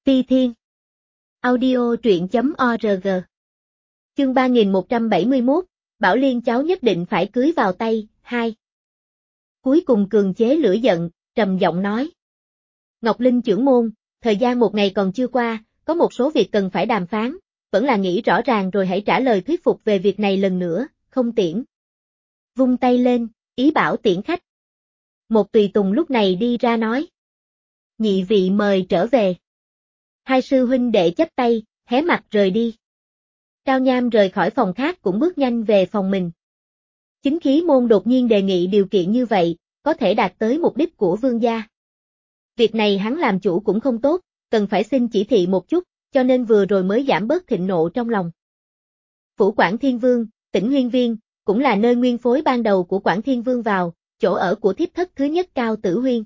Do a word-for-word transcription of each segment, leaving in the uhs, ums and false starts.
Ti Thiên. Audio truyện chấm org. Chương ba nghìn một trăm bảy mươi mốt, Bảo Liên cháu nhất định phải cưới vào tay, hai. Cuối cùng cường chế lửa giận, trầm giọng nói. Ngọc Linh trưởng môn, thời gian một ngày còn chưa qua, có một số việc cần phải đàm phán, vẫn là nghĩ rõ ràng rồi hãy trả lời thuyết phục về việc này lần nữa, không tiễn. Vung tay lên, ý bảo tiễn khách. Một tùy tùng lúc này đi ra nói. Nhị vị mời trở về. Hai sư huynh đệ chắp tay, hé mặt rời đi. Cao Nham rời khỏi phòng khác cũng bước nhanh về phòng mình. Chính khí môn đột nhiên đề nghị điều kiện như vậy, có thể đạt tới mục đích của vương gia. Việc này hắn làm chủ cũng không tốt, cần phải xin chỉ thị một chút, cho nên vừa rồi mới giảm bớt thịnh nộ trong lòng. Phủ Quảng Thiên Vương, tỉnh Huyên Viên, cũng là nơi nguyên phối ban đầu của Quảng Thiên Vương vào, chỗ ở của thiếp thất thứ nhất Cao Tử Huyên.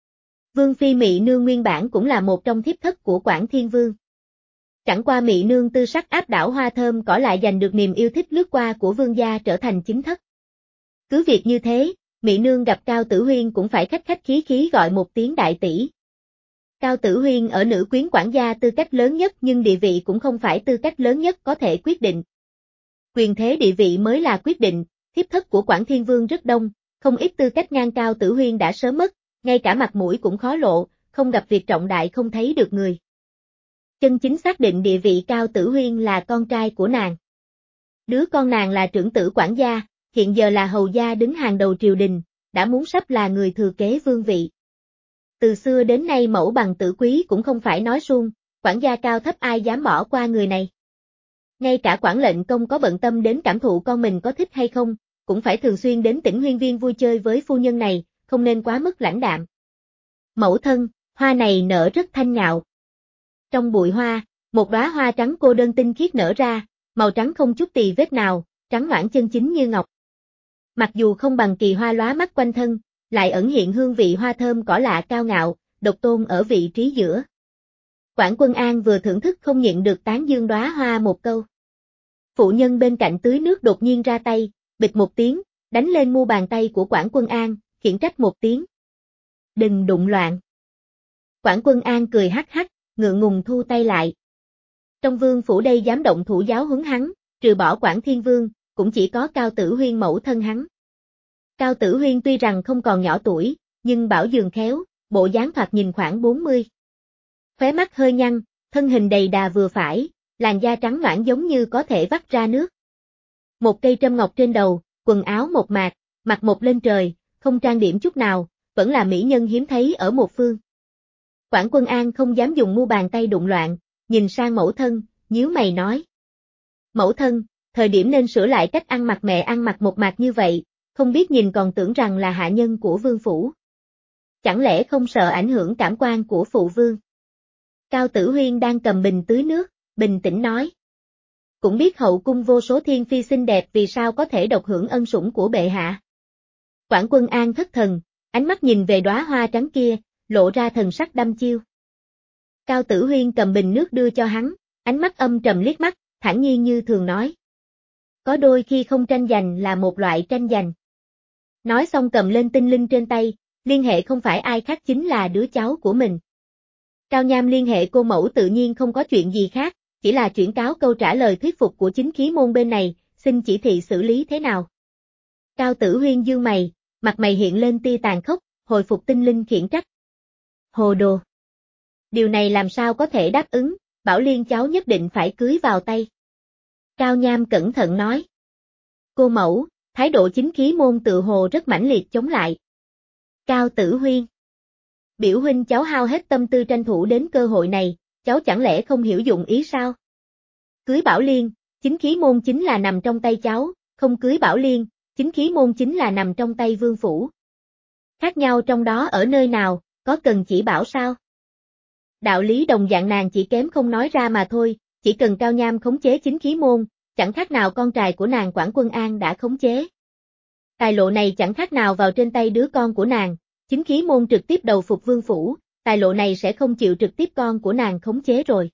Vương Phi Mị Nương nguyên bản cũng là một trong thiếp thất của Quảng Thiên Vương. Chẳng qua Mị Nương tư sắc áp đảo hoa thơm cỏ lại giành được niềm yêu thích lướt qua của vương gia trở thành chính thất. Cứ việc như thế, Mị Nương gặp Cao Tử Huyên cũng phải khách khách khí khí gọi một tiếng đại tỷ. Cao Tử Huyên ở nữ quyến quản gia tư cách lớn nhất nhưng địa vị cũng không phải tư cách lớn nhất có thể quyết định. Quyền thế địa vị mới là quyết định, thiếp thất của Quảng Thiên Vương rất đông, không ít tư cách ngang Cao Tử Huyên đã sớm mất, ngay cả mặt mũi cũng khó lộ, không gặp việc trọng đại không thấy được người. Chân chính xác định địa vị Cao Tử Huyên là con trai của nàng. Đứa con nàng là trưởng tử quản gia, hiện giờ là hầu gia đứng hàng đầu triều đình, đã muốn sắp là người thừa kế vương vị. Từ xưa đến nay mẫu bằng tử quý cũng không phải nói suông, quản gia cao thấp ai dám bỏ qua người này. Ngay cả quản lệnh công có bận tâm đến cảm thụ con mình có thích hay không, cũng phải thường xuyên đến tỉnh Huyên Viên vui chơi với phu nhân này, không nên quá mức lãnh đạm. Mẫu thân, hoa này nở rất thanh ngạo. Trong bụi hoa, một đóa hoa trắng cô đơn tinh khiết nở ra, màu trắng không chút tì vết nào, trắng nõn chân chính như ngọc. Mặc dù không bằng kỳ hoa lóa mắt quanh thân, lại ẩn hiện hương vị hoa thơm cỏ lạ cao ngạo, độc tôn ở vị trí giữa. Quảng Quân An vừa thưởng thức không nhịn được tán dương đóa hoa một câu. Phụ nhân bên cạnh tưới nước đột nhiên ra tay, bịch một tiếng, đánh lên mu bàn tay của Quảng Quân An, khiển trách một tiếng. Đừng đụng loạn. Quảng Quân An cười hắc hắc, ngượng ngùng thu tay lại. Trong vương phủ đây dám động thủ giáo huấn hắn, trừ bỏ Quảng Thiên Vương, cũng chỉ có Cao Tử Huyên mẫu thân hắn. Cao Tử Huyên tuy rằng không còn nhỏ tuổi, nhưng bảo dường khéo, bộ dáng thoạt nhìn khoảng bốn mươi. Khóe mắt hơi nhăn, thân hình đầy đà vừa phải, làn da trắng nõn giống như có thể vắt ra nước. Một cây trâm ngọc trên đầu, quần áo một mạc, mặt một lên trời, không trang điểm chút nào, vẫn là mỹ nhân hiếm thấy ở một phương. Quảng Quân An không dám dùng mu bàn tay đụng loạn, nhìn sang mẫu thân, nhíu mày nói. Mẫu thân, thời điểm nên sửa lại cách ăn mặc mẹ ăn mặc một mạc như vậy, không biết nhìn còn tưởng rằng là hạ nhân của vương phủ. Chẳng lẽ không sợ ảnh hưởng cảm quan của phụ vương? Cao Tử Huyên đang cầm bình tưới nước, bình tĩnh nói. Cũng biết hậu cung vô số thiên phi xinh đẹp vì sao có thể độc hưởng ân sủng của bệ hạ. Quảng Quân An thất thần, ánh mắt nhìn về đóa hoa trắng kia, lộ ra thần sắc đăm chiêu. Cao Tử Huyên cầm bình nước đưa cho hắn, ánh mắt âm trầm liếc mắt, thản nhiên như thường nói. Có đôi khi không tranh giành là một loại tranh giành. Nói xong cầm lên tinh linh trên tay, liên hệ không phải ai khác chính là đứa cháu của mình. Cao Nham liên hệ cô mẫu tự nhiên không có chuyện gì khác, chỉ là chuyển cáo câu trả lời thuyết phục của chính khí môn bên này, xin chỉ thị xử lý thế nào. Cao Tử Huyên dương mày, mặt mày hiện lên tia tàn khốc, hồi phục tinh linh khiển trách. Hồ đồ. Điều này làm sao có thể đáp ứng, Bảo Liên cháu nhất định phải cưới vào tay. Cao Nham cẩn thận nói. Cô mẫu, thái độ chính khí môn tự hồ rất mãnh liệt chống lại. Cao Tử Huyên. Biểu huynh cháu hao hết tâm tư tranh thủ đến cơ hội này, cháu chẳng lẽ không hiểu dụng ý sao? Cưới Bảo Liên, chính khí môn chính là nằm trong tay cháu, không cưới Bảo Liên, chính khí môn chính là nằm trong tay vương phủ. Khác nhau trong đó ở nơi nào, có cần chỉ bảo sao? Đạo lý đồng dạng nàng chỉ kém không nói ra mà thôi, chỉ cần Cao Nham khống chế chính khí môn, chẳng khác nào con trai của nàng Quảng Quân An đã khống chế. Tài lộ này chẳng khác nào vào trên tay đứa con của nàng, chính khí môn trực tiếp đầu phục vương phủ, tài lộ này sẽ không chịu trực tiếp con của nàng khống chế rồi.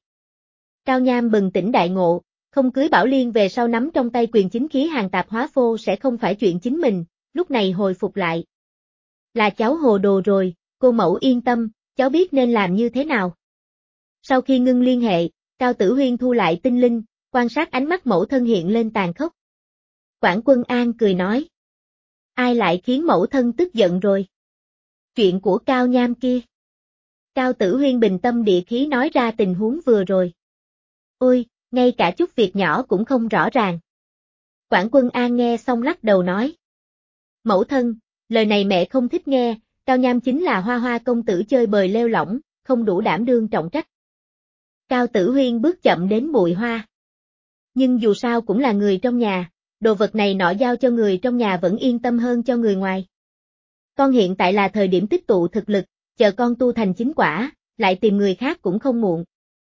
Cao Nham bừng tỉnh đại ngộ, không cưới Bảo Liên về sau nắm trong tay quyền chính khí hàng tạp hóa phô sẽ không phải chuyện chính mình, lúc này hồi phục lại. Là cháu hồ đồ rồi, cô mẫu yên tâm, cháu biết nên làm như thế nào. Sau khi ngưng liên hệ, Cao Tử Huyên thu lại tinh linh, quan sát ánh mắt mẫu thân hiện lên tàn khốc. Quản Quân An cười nói. Ai lại khiến mẫu thân tức giận rồi? Chuyện của Cao Nham kia. Cao Tử Huyên bình tâm địa khí nói ra tình huống vừa rồi. Ôi, ngay cả chút việc nhỏ cũng không rõ ràng. Quản Quân An nghe xong lắc đầu nói. Mẫu thân, lời này mẹ không thích nghe, Cao Nham chính là hoa hoa công tử chơi bời lêu lỏng, không đủ đảm đương trọng trách. Cao Tử Huyên bước chậm đến bụi hoa. Nhưng dù sao cũng là người trong nhà, đồ vật này nọ giao cho người trong nhà vẫn yên tâm hơn cho người ngoài. Con hiện tại là thời điểm tích tụ thực lực, chờ con tu thành chính quả, lại tìm người khác cũng không muộn.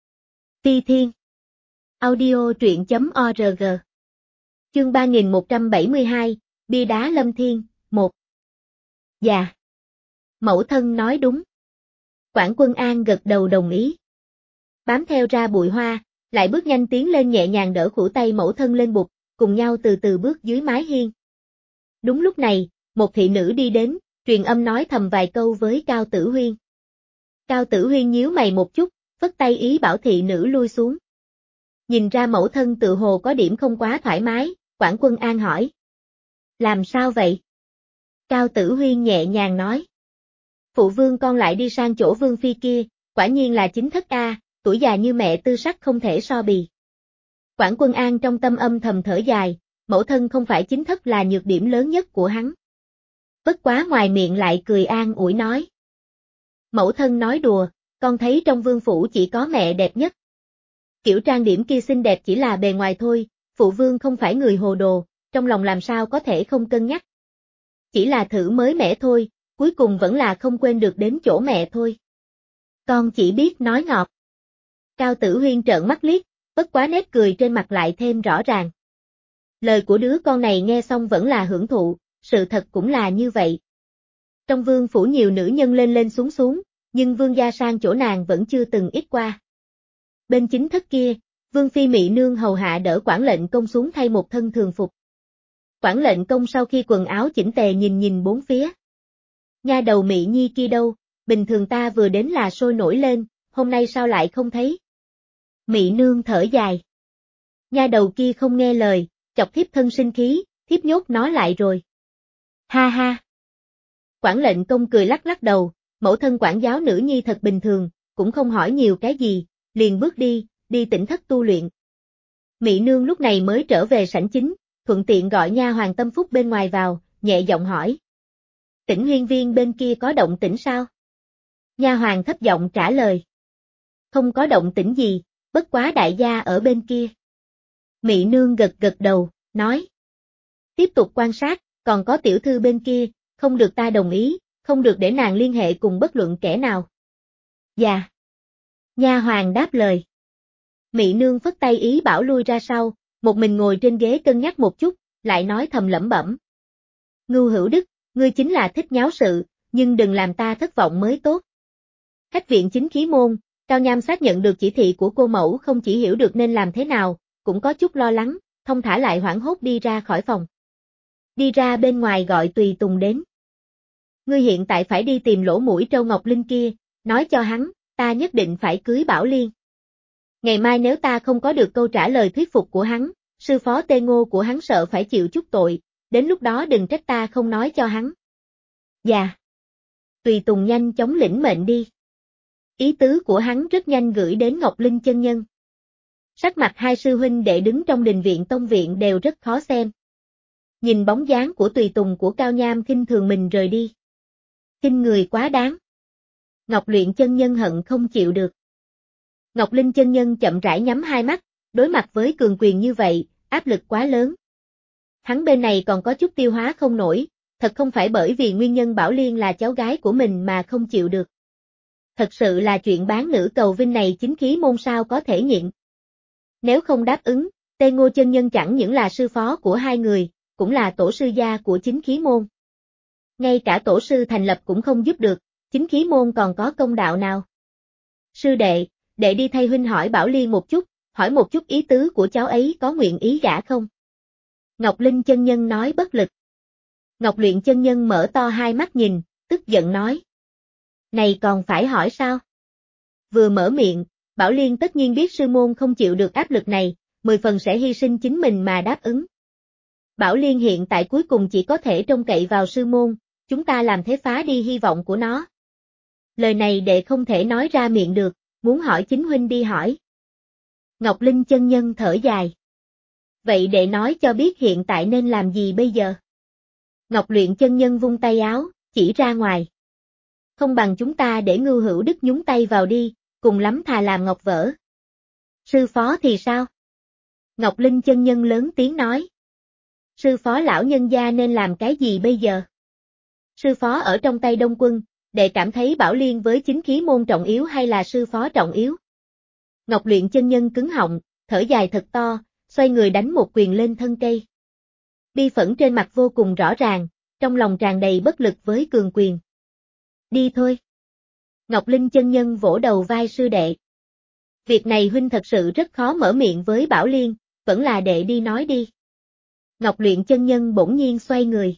Ti Thiên Audio truyện.org Chương ba nghìn một trăm bảy mươi hai, Bia đá Lâm Thiên, một. Dạ. Mẫu thân nói đúng. Quản Quân An gật đầu đồng ý. Bám theo ra bụi hoa, lại bước nhanh tiến lên nhẹ nhàng đỡ khuỷu tay mẫu thân lên bục, cùng nhau từ từ bước dưới mái hiên. Đúng lúc này, một thị nữ đi đến, truyền âm nói thầm vài câu với Cao Tử Huyên. Cao Tử Huyên nhíu mày một chút, phất tay ý bảo thị nữ lui xuống. Nhìn ra mẫu thân tự hồ có điểm không quá thoải mái, Quản Quân An hỏi. Làm sao vậy? Cao Tử Huyên nhẹ nhàng nói. Phụ vương con lại đi sang chỗ vương phi kia, quả nhiên là chính thất a, tuổi già như mẹ tư sắc không thể so bì. Quản Quân An trong tâm âm thầm thở dài, mẫu thân không phải chính thất là nhược điểm lớn nhất của hắn. Bất quá ngoài miệng lại cười an ủi nói. Mẫu thân nói đùa, con thấy trong vương phủ chỉ có mẹ đẹp nhất. Kiểu trang điểm kia xinh đẹp chỉ là bề ngoài thôi, phụ vương không phải người hồ đồ, trong lòng làm sao có thể không cân nhắc. Chỉ là thử mới mẻ thôi, cuối cùng vẫn là không quên được đến chỗ mẹ thôi. Con chỉ biết nói ngọt. Cao Tử Huyên trợn mắt liếc, bất quá nét cười trên mặt lại thêm rõ ràng. Lời của đứa con này nghe xong vẫn là hưởng thụ, sự thật cũng là như vậy. Trong vương phủ nhiều nữ nhân lên lên xuống xuống, nhưng vương gia sang chỗ nàng vẫn chưa từng ít qua. Bên chính thất kia, vương phi Mị Nương hầu hạ đỡ quản lệnh công xuống thay một thân thường phục. Quản lệnh công sau khi quần áo chỉnh tề nhìn nhìn bốn phía. Nha đầu Mị Nhi kia đâu, bình thường ta vừa đến là sôi nổi lên, hôm nay sao lại không thấy? Mị Nương thở dài. Nha đầu kia không nghe lời, chọc thiếp thân sinh khí, thiếp nhốt nó lại rồi. Ha ha. Quản lệnh công cười lắc lắc đầu, mẫu thân quản giáo nữ nhi thật bình thường, cũng không hỏi nhiều cái gì, liền bước đi, đi tỉnh thất tu luyện. Mị Nương lúc này mới trở về sảnh chính, thuận tiện gọi nha hoàng Tâm Phúc bên ngoài vào, nhẹ giọng hỏi. Tỉnh Huyên Viên bên kia có động tĩnh sao? Nha hoàng thấp giọng trả lời. Không có động tĩnh gì, bất quá đại gia ở bên kia. Mị Nương gật gật đầu, nói. Tiếp tục quan sát, còn có tiểu thư bên kia, không được ta đồng ý, không được để nàng liên hệ cùng bất luận kẻ nào. Dạ. Nha hoàng đáp lời. Mị Nương phất tay ý bảo lui ra sau, một mình ngồi trên ghế cân nhắc một chút, lại nói thầm lẩm bẩm. Ngưu Hữu Đức, ngươi chính là thích nháo sự, nhưng đừng làm ta thất vọng mới tốt. Khách viện chính khí môn, Cao Nham xác nhận được chỉ thị của cô mẫu không chỉ hiểu được nên làm thế nào, cũng có chút lo lắng, thông thả lại hoảng hốt đi ra khỏi phòng. Đi ra bên ngoài gọi Tùy Tùng đến. Ngươi hiện tại phải đi tìm lỗ mũi Trâu Ngọc Linh kia, nói cho hắn, ta nhất định phải cưới Bảo Liên. Ngày mai nếu ta không có được câu trả lời thuyết phục của hắn, sư phó Tê Ngô của hắn sợ phải chịu chút tội, đến lúc đó đừng trách ta không nói cho hắn. Dạ. Tùy Tùng nhanh chóng lĩnh mệnh đi. Ý tứ của hắn rất nhanh gửi đến Ngọc Linh chân nhân. Sắc mặt hai sư huynh đệ đứng trong đình viện tông viện đều rất khó xem. Nhìn bóng dáng của Tùy Tùng của Cao Nham khinh thường mình rời đi. Khinh người quá đáng. Ngọc Luyện chân nhân hận không chịu được. Ngọc Linh chân nhân chậm rãi nhắm hai mắt, đối mặt với cường quyền như vậy, áp lực quá lớn. Hắn bên này còn có chút tiêu hóa không nổi, thật không phải bởi vì nguyên nhân Bảo Liên là cháu gái của mình mà không chịu được. Thật sự là chuyện bán nữ cầu vinh này chính khí môn sao có thể nhịn. Nếu không đáp ứng, Tê Ngô chân nhân chẳng những là sư phó của hai người, cũng là tổ sư gia của chính khí môn. Ngay cả tổ sư thành lập cũng không giúp được, chính khí môn còn có công đạo nào. Sư đệ, đệ đi thay huynh hỏi Bảo Liên một chút, hỏi một chút ý tứ của cháu ấy có nguyện ý gả không? Ngọc Linh chân nhân nói bất lực. Ngọc Luyện chân nhân mở to hai mắt nhìn, tức giận nói. Này còn phải hỏi sao? Vừa mở miệng, Bảo Liên tất nhiên biết sư môn không chịu được áp lực này, mười phần sẽ hy sinh chính mình mà đáp ứng. Bảo Liên hiện tại cuối cùng chỉ có thể trông cậy vào sư môn, chúng ta làm thế phá đi hy vọng của nó. Lời này đệ không thể nói ra miệng được, muốn hỏi chính huynh đi hỏi. Ngọc Linh chân nhân thở dài. Vậy đệ nói cho biết hiện tại nên làm gì bây giờ? Ngọc Luyện chân nhân vung tay áo, chỉ ra ngoài. Không bằng chúng ta để Ngưu Hữu Đức nhúng tay vào đi, cùng lắm thà làm ngọc vỡ. Sư phó thì sao? Ngọc Linh chân nhân lớn tiếng nói. Sư phó lão nhân gia nên làm cái gì bây giờ? Sư phó ở trong tay Đông Quân, đệ cảm thấy Bảo Liên với chính khí môn trọng yếu hay là sư phó trọng yếu? Ngọc Luyện chân nhân cứng họng, thở dài thật to, xoay người đánh một quyền lên thân cây. Bi phẫn trên mặt vô cùng rõ ràng, trong lòng tràn đầy bất lực với cường quyền. Đi thôi. Ngọc Linh chân nhân vỗ đầu vai sư đệ. Việc này huynh thật sự rất khó mở miệng với Bảo Liên, vẫn là đệ đi nói đi. Ngọc Luyện chân nhân bỗng nhiên xoay người.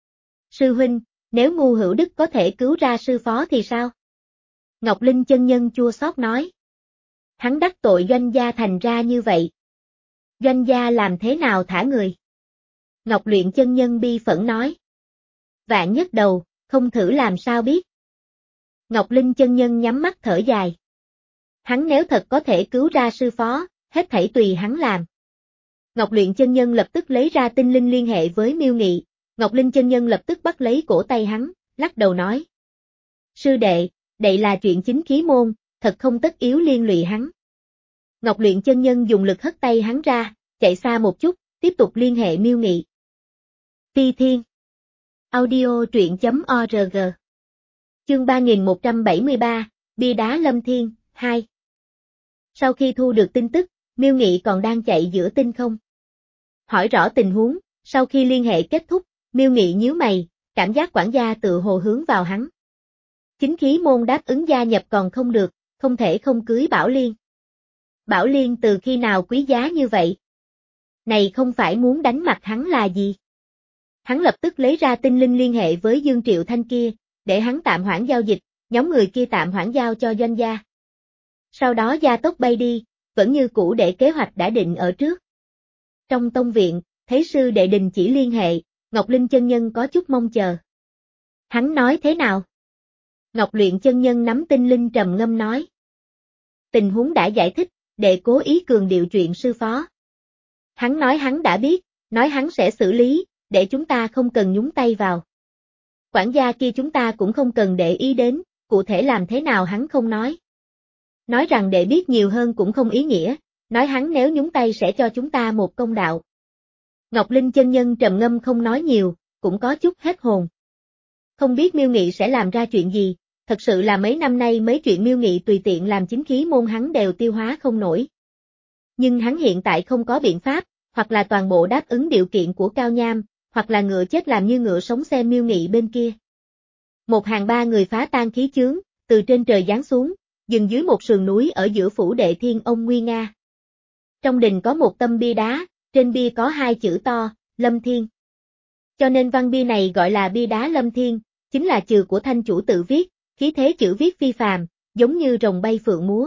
Sư huynh, nếu Ngưu Hữu Đức có thể cứu ra sư phó thì sao? Ngọc Linh chân nhân chua xót nói. Hắn đắc tội Doanh gia thành ra như vậy. Doanh gia làm thế nào thả người? Ngọc Luyện chân nhân bi phẫn nói. Vạn nhất đầu, không thử làm sao biết. Ngọc Linh chân nhân nhắm mắt thở dài. Hắn nếu thật có thể cứu ra sư phó, hết thảy tùy hắn làm. Ngọc Luyện chân nhân lập tức lấy ra tinh linh liên hệ với Miêu Nghị, Ngọc Linh chân nhân lập tức bắt lấy cổ tay hắn, lắc đầu nói. Sư đệ, đây là chuyện chính khí môn, thật không tất yếu liên lụy hắn. Ngọc Luyện chân nhân dùng lực hất tay hắn ra, chạy xa một chút, tiếp tục liên hệ Miêu Nghị. Phi Thiên Audio truyện chấm org Chương ba nghìn một trăm bảy mươi ba, Bia đá Lâm Thiên, hai. Sau khi thu được tin tức, Miêu Nghị còn đang chạy giữa tinh không. Hỏi rõ tình huống, sau khi liên hệ kết thúc, Miêu Nghị nhíu mày, cảm giác quản gia tự hồ hướng vào hắn. Chính khí môn đáp ứng gia nhập còn không được, không thể không cưới Bảo Liên. Bảo Liên từ khi nào quý giá như vậy? Này không phải muốn đánh mặt hắn là gì? Hắn lập tức lấy ra tinh linh liên hệ với Dương Triệu Thanh kia, để hắn tạm hoãn giao dịch, nhóm người kia tạm hoãn giao cho doanh gia. Sau đó gia tốc bay đi, vẫn như cũ để kế hoạch đã định ở trước. Trong tông viện, thấy sư đệ đình chỉ liên hệ, Ngọc Linh chân nhân có chút mong chờ. Hắn nói thế nào? Ngọc Luyện chân nhân nắm tinh linh trầm ngâm nói. Tình huống đã giải thích, đệ cố ý cường điệu chuyện sư phó. Hắn nói hắn đã biết, nói hắn sẽ xử lý, để chúng ta không cần nhúng tay vào. Quản gia kia chúng ta cũng không cần để ý đến, cụ thể làm thế nào hắn không nói. Nói rằng đệ biết nhiều hơn cũng không ý nghĩa, nói hắn nếu nhúng tay sẽ cho chúng ta một công đạo. Ngọc Linh chân nhân trầm ngâm không nói nhiều, cũng có chút hết hồn. Không biết Miêu Nghị sẽ làm ra chuyện gì, thật sự là mấy năm nay mấy chuyện Miêu Nghị tùy tiện làm chính khí môn hắn đều tiêu hóa không nổi. Nhưng hắn hiện tại không có biện pháp, hoặc là toàn bộ đáp ứng điều kiện của Cao Nham, hoặc là ngựa chết làm như ngựa sống xem Miêu Nghị bên kia. Một hàng ba người phá tan khí chướng, từ trên trời giáng xuống, dừng dưới một sườn núi ở giữa phủ đệ Thiên Ông Nguy Nga. Trong đình có một tâm bia đá, trên bia có hai chữ to, Lâm Thiên. Cho nên văn bia này gọi là bia đá Lâm Thiên, chính là chữ của thanh chủ tự viết, khí thế chữ viết phi phàm, giống như rồng bay phượng múa.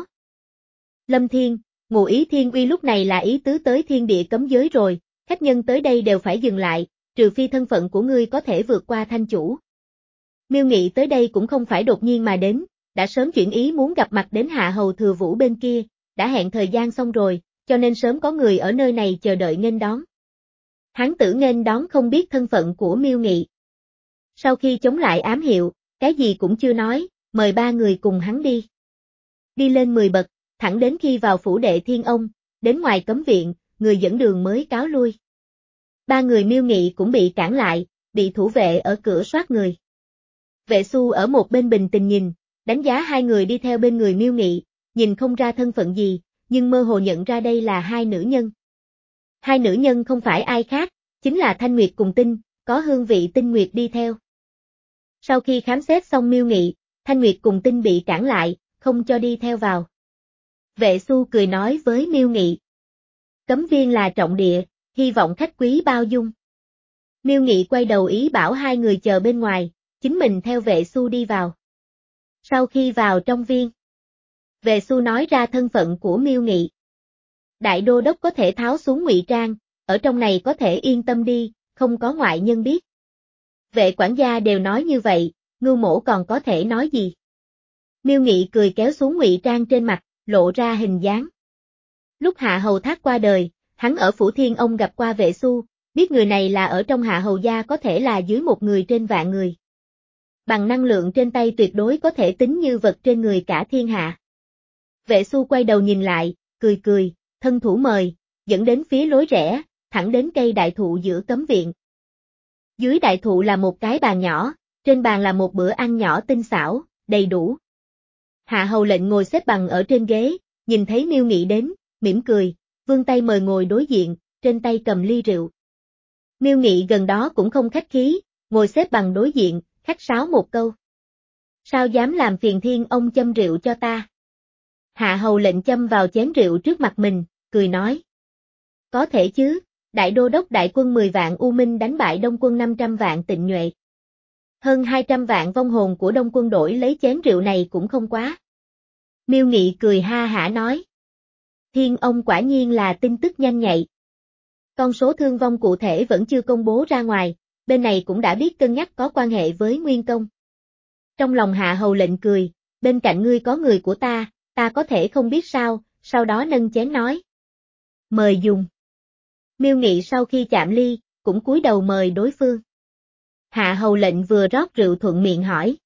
Lâm Thiên, ngụ ý thiên uy lúc này là ý tứ tới thiên địa cấm giới rồi, khách nhân tới đây đều phải dừng lại, trừ phi thân phận của ngươi có thể vượt qua thanh chủ. Miêu Nghị tới đây cũng không phải đột nhiên mà đến, đã sớm chuyển ý muốn gặp mặt đến Hạ Hầu Thừa Vũ bên kia, đã hẹn thời gian xong rồi, cho nên sớm có người ở nơi này chờ đợi nghênh đón. Hán tử nghênh đón không biết thân phận của Miêu Nghị. Sau khi chống lại ám hiệu, cái gì cũng chưa nói, mời ba người cùng hắn đi. Đi lên mười bậc, thẳng đến khi vào phủ đệ Thiên Ông, đến ngoài cấm viện, người dẫn đường mới cáo lui. Ba người Miêu Nghị cũng bị cản lại, bị thủ vệ ở cửa soát người. Vệ Xu ở một bên bình tình nhìn, đánh giá hai người đi theo bên người Miêu Nghị, nhìn không ra thân phận gì, nhưng mơ hồ nhận ra đây là hai nữ nhân. Hai nữ nhân không phải ai khác, chính là Thanh Nguyệt cùng Tinh, có hương vị Tinh Nguyệt đi theo. Sau khi khám xét xong Miêu Nghị, Thanh Nguyệt cùng Tinh bị cản lại, không cho đi theo vào. Vệ Xu cười nói với Miêu Nghị. Cấm viên là trọng địa, hy vọng khách quý bao dung. Miêu Nghị quay đầu ý bảo hai người chờ bên ngoài, chính mình theo Vệ Xu đi vào. Sau khi vào trong viên, Vệ Xu nói ra thân phận của Miêu Nghị. Đại đô đốc có thể tháo xuống ngụy trang, ở trong này có thể yên tâm đi, không có ngoại nhân biết. Vệ quản gia đều nói như vậy, Ngưu Mỗ còn có thể nói gì? Miêu Nghị cười kéo xuống ngụy trang trên mặt, lộ ra hình dáng. Lúc Hạ Hầu Thác qua đời, hắn ở Phủ Thiên Ông gặp qua Vệ Xu, biết người này là ở trong Hạ Hầu gia có thể là dưới một người trên vạn người. Bằng năng lượng trên tay tuyệt đối có thể tính như vật trên người cả thiên hạ. Vệ Xu quay đầu nhìn lại, cười cười, thân thủ mời, dẫn đến phía lối rẽ, thẳng đến cây đại thụ giữa cấm viện. Dưới đại thụ là một cái bàn nhỏ, trên bàn là một bữa ăn nhỏ tinh xảo, đầy đủ. Hạ Hầu lệnh ngồi xếp bằng ở trên ghế, nhìn thấy Miêu Nghị đến, mỉm cười, vươn tay mời ngồi đối diện, trên tay cầm ly rượu. Miêu Nghị gần đó cũng không khách khí, ngồi xếp bằng đối diện, khách sáo một câu. Sao dám làm phiền Thiên Ông châm rượu cho ta? Hạ Hầu lệnh châm vào chén rượu trước mặt mình, cười nói. Có thể chứ, đại đô đốc đại quân mười vạn U Minh đánh bại Đông quân năm trăm vạn Tịnh Nhuệ. Hơn hai trăm vạn vong hồn của Đông quân đổi lấy chén rượu này cũng không quá. Miêu Nghị cười ha hả nói. Thiên Ông quả nhiên là tin tức nhanh nhạy. Con số thương vong cụ thể vẫn chưa công bố ra ngoài, bên này cũng đã biết cân nhắc có quan hệ với Nguyên Công. Trong lòng Hạ Hầu lệnh cười, bên cạnh ngươi có người của ta, ta có thể không biết sao, sau đó nâng chén nói. Mời dùng. Miêu Nghị sau khi chạm ly, cũng cúi đầu mời đối phương. Hạ Hầu lệnh vừa rót rượu thuận miệng hỏi.